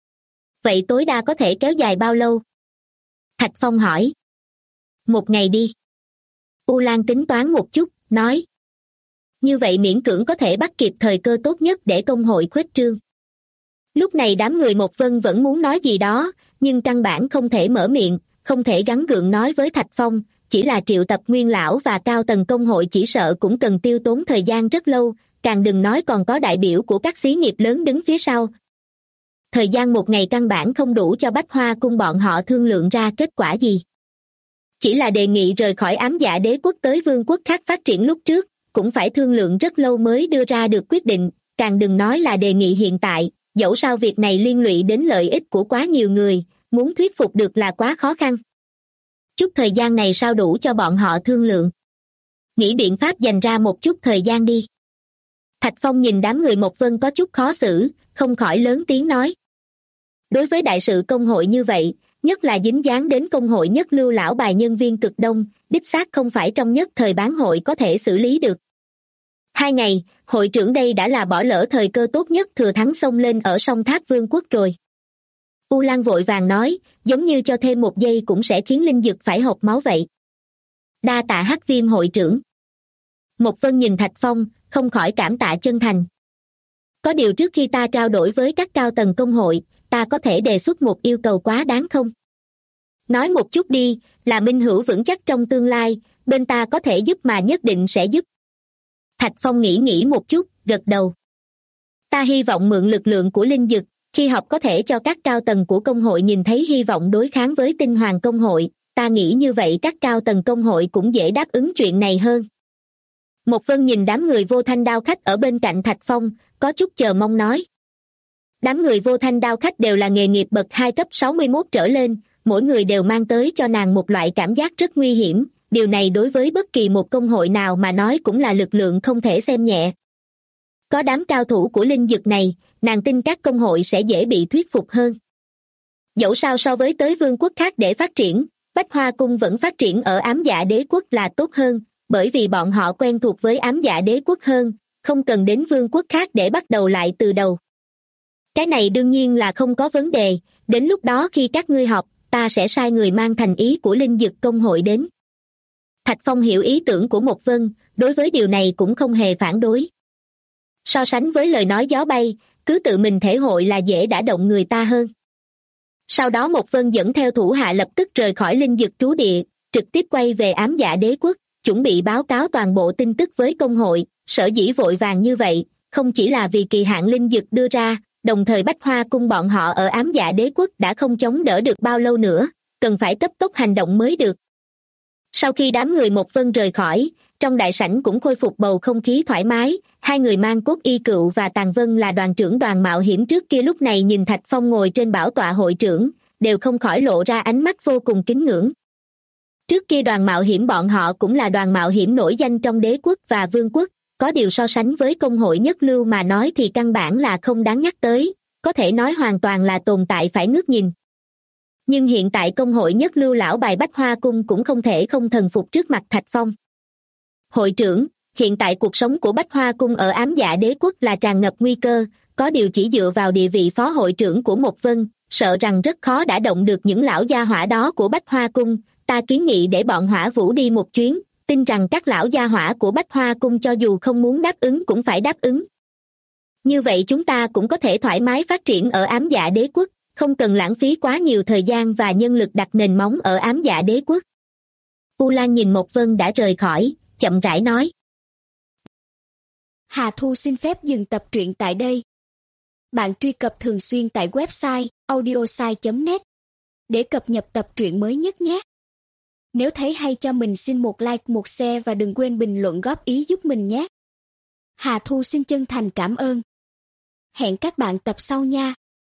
Speaker 2: Vậy tối đa có thể kéo dài bao lâu? Thạch Phong hỏi. 1 ngày đi. U Lan tính toán một chút, nói. Như vậy miễn cưỡng có thể bắt kịp thời cơ tốt nhất để công hội khuếch trương. Lúc này đám người Mộc Vân vẫn muốn nói gì đó, nhưng căn bản không thể mở miệng, không thể gắng gượng nói với Thạch Phong, chỉ là triệu tập nguyên lão và cao tầng công hội chỉ sợ cũng cần tiêu tốn thời gian rất lâu, càng đừng nói còn có đại biểu của các xí nghiệp lớn đứng phía sau. Thời gian 1 ngày căn bản không đủ cho Bách Hoa Cung bọn họ thương lượng ra kết quả gì. Chỉ là đề nghị rời khỏi Ám Dạ Đế quốc tới vương quốc khác phát triển lúc trước, cũng phải thương lượng rất lâu mới đưa ra được quyết định, càng đừng nói là đề nghị hiện tại, dẫu sao việc này liên lụy đến lợi ích của quá nhiều người, muốn thuyết phục được là quá khó khăn. Chút thời gian này sao đủ cho bọn họ thương lượng? Nghĩ biện pháp dành ra một chút thời gian đi. Thạch Phong nhìn đám người Mộc Vân có chút khó xử, không khỏi lớn tiếng nói. Đối với đại sự công hội như vậy, nhất là dính dáng đến công hội nhất lưu lão bài nhân viên cực đông, đích xác không phải trong nhất thời bán hội có thể xử lý được. 2 ngày, hội trưởng đây đã là bỏ lỡ thời cơ tốt nhất thừa thắng xông lên ở song Tháp Vương quốc rồi. U Lan vội vàng nói, giống như cho thêm 1 giây cũng sẽ khiến linh dực phải hộc máu vậy. Đa tạ Hắc Viêm hội trưởng. Một Vân nhìn Thạch Phong, không khỏi cảm tạ chân thành. Có điều trước khi ta trao đổi với các cao tầng công hội, ta có thể đề xuất một yêu cầu quá đáng không? Nói một chút đi, là minh hữu vững chắc trong tương lai, bên ta có thể giúp mà nhất định sẽ giúp. Thạch Phong nghĩ một chút, gật đầu. Ta hy vọng mượn lực lượng của linh dực, khi học có thể cho các cao tầng của công hội nhìn thấy hy vọng đối kháng với tinh hoàng công hội, ta nghĩ như vậy các cao tầng công hội cũng dễ đáp ứng chuyện này hơn. Một Vân nhìn đám người vô thanh đao khách ở bên cạnh Thạch Phong, có chút chờ mong nói. Đám người vô thanh đao khách đều là nghề nghiệp bậc 2 cấp 61 trở lên, mỗi người đều mang tới cho nàng một loại cảm giác rất nguy hiểm, điều này đối với bất kỳ một công hội nào mà nói cũng là lực lượng không thể xem nhẹ. Có đám cao thủ của linh dực này, nàng tin các công hội sẽ dễ bị thuyết phục hơn. Dẫu sao so với tới vương quốc khác để phát triển, Bách Hoa Cung vẫn phát triển ở Ám Dạ Đế quốc là tốt hơn, bởi vì bọn họ quen thuộc với Ám Dạ Đế quốc hơn, không cần đến vương quốc khác để bắt đầu lại từ đầu. Cái này đương nhiên là không có vấn đề, đến lúc đó khi các ngươi học, ta sẽ sai người mang thành ý của linh dực công hội đến. Thạch Phong hiểu ý tưởng của Một Vân, đối với điều này cũng không hề phản đối. So sánh với lời nói gió bay, cứ tự mình thể hội là dễ đả động người ta hơn. Sau đó Một Vân dẫn theo thủ hạ lập tức rời khỏi linh dực trú địa, trực tiếp quay về Ám Dạ Đế quốc, chuẩn bị báo cáo toàn bộ tin tức với công hội. Sở dĩ vội vàng như vậy, không chỉ là vì kỳ hạn linh dực đưa ra, đồng thời Bách Hoa Cung bọn họ ở Ám Dạ Đế quốc đã không chống đỡ được bao lâu nữa, cần phải cấp tốc hành động mới được. Sau khi đám người Một Vân rời khỏi, trong đại sảnh cũng khôi phục bầu không khí thoải mái, 2 người mang Cốt Y Cựu và Tàn Vân là đoàn trưởng đoàn mạo hiểm trước kia lúc này nhìn Thạch Phong ngồi trên bảo tọa hội trưởng, đều không khỏi lộ ra ánh mắt vô cùng kính ngưỡng. Trước kia đoàn mạo hiểm bọn họ cũng là đoàn mạo hiểm nổi danh trong đế quốc và vương quốc, có điều so sánh với công hội nhất lưu mà nói thì căn bản là không đáng nhắc tới, có thể nói hoàn toàn là tồn tại phải ngước nhìn. Nhưng hiện tại công hội nhất lưu lão bài Bách Hoa Cung cũng không thể không thần phục trước mặt Thạch Phong. Hội trưởng, hiện tại cuộc sống của Bách Hoa Cung ở Ám Dạ Đế quốc là tràn ngập nguy cơ, có điều chỉ dựa vào địa vị phó hội trưởng của Một Vân, sợ rằng rất khó đả động được những lão gia hỏa đó của Bách Hoa Cung, ta kiến nghị để bọn Hỏa Vũ đi một chuyến, tin rằng các lão gia hỏa của Bách Hoa Cung cho dù không muốn đáp ứng cũng phải đáp ứng. Như vậy chúng ta cũng có thể thoải mái phát triển ở Ám Dạ Đế quốc, không cần lãng phí quá nhiều thời gian và nhân lực đặt nền móng ở Ám Dạ Đế quốc. U Lan nhìn Một Vân đã rời khỏi, chậm rãi nói.
Speaker 3: Hà Thu xin phép dừng tập truyện tại đây. Bạn truy cập thường xuyên tại website audiosai.net để cập nhật tập truyện mới nhất nhé. Nếu thấy hay cho mình xin một like, một share và đừng quên bình luận góp ý giúp mình nhé. Hà Thu xin chân thành cảm ơn. Hẹn các bạn tập sau nha.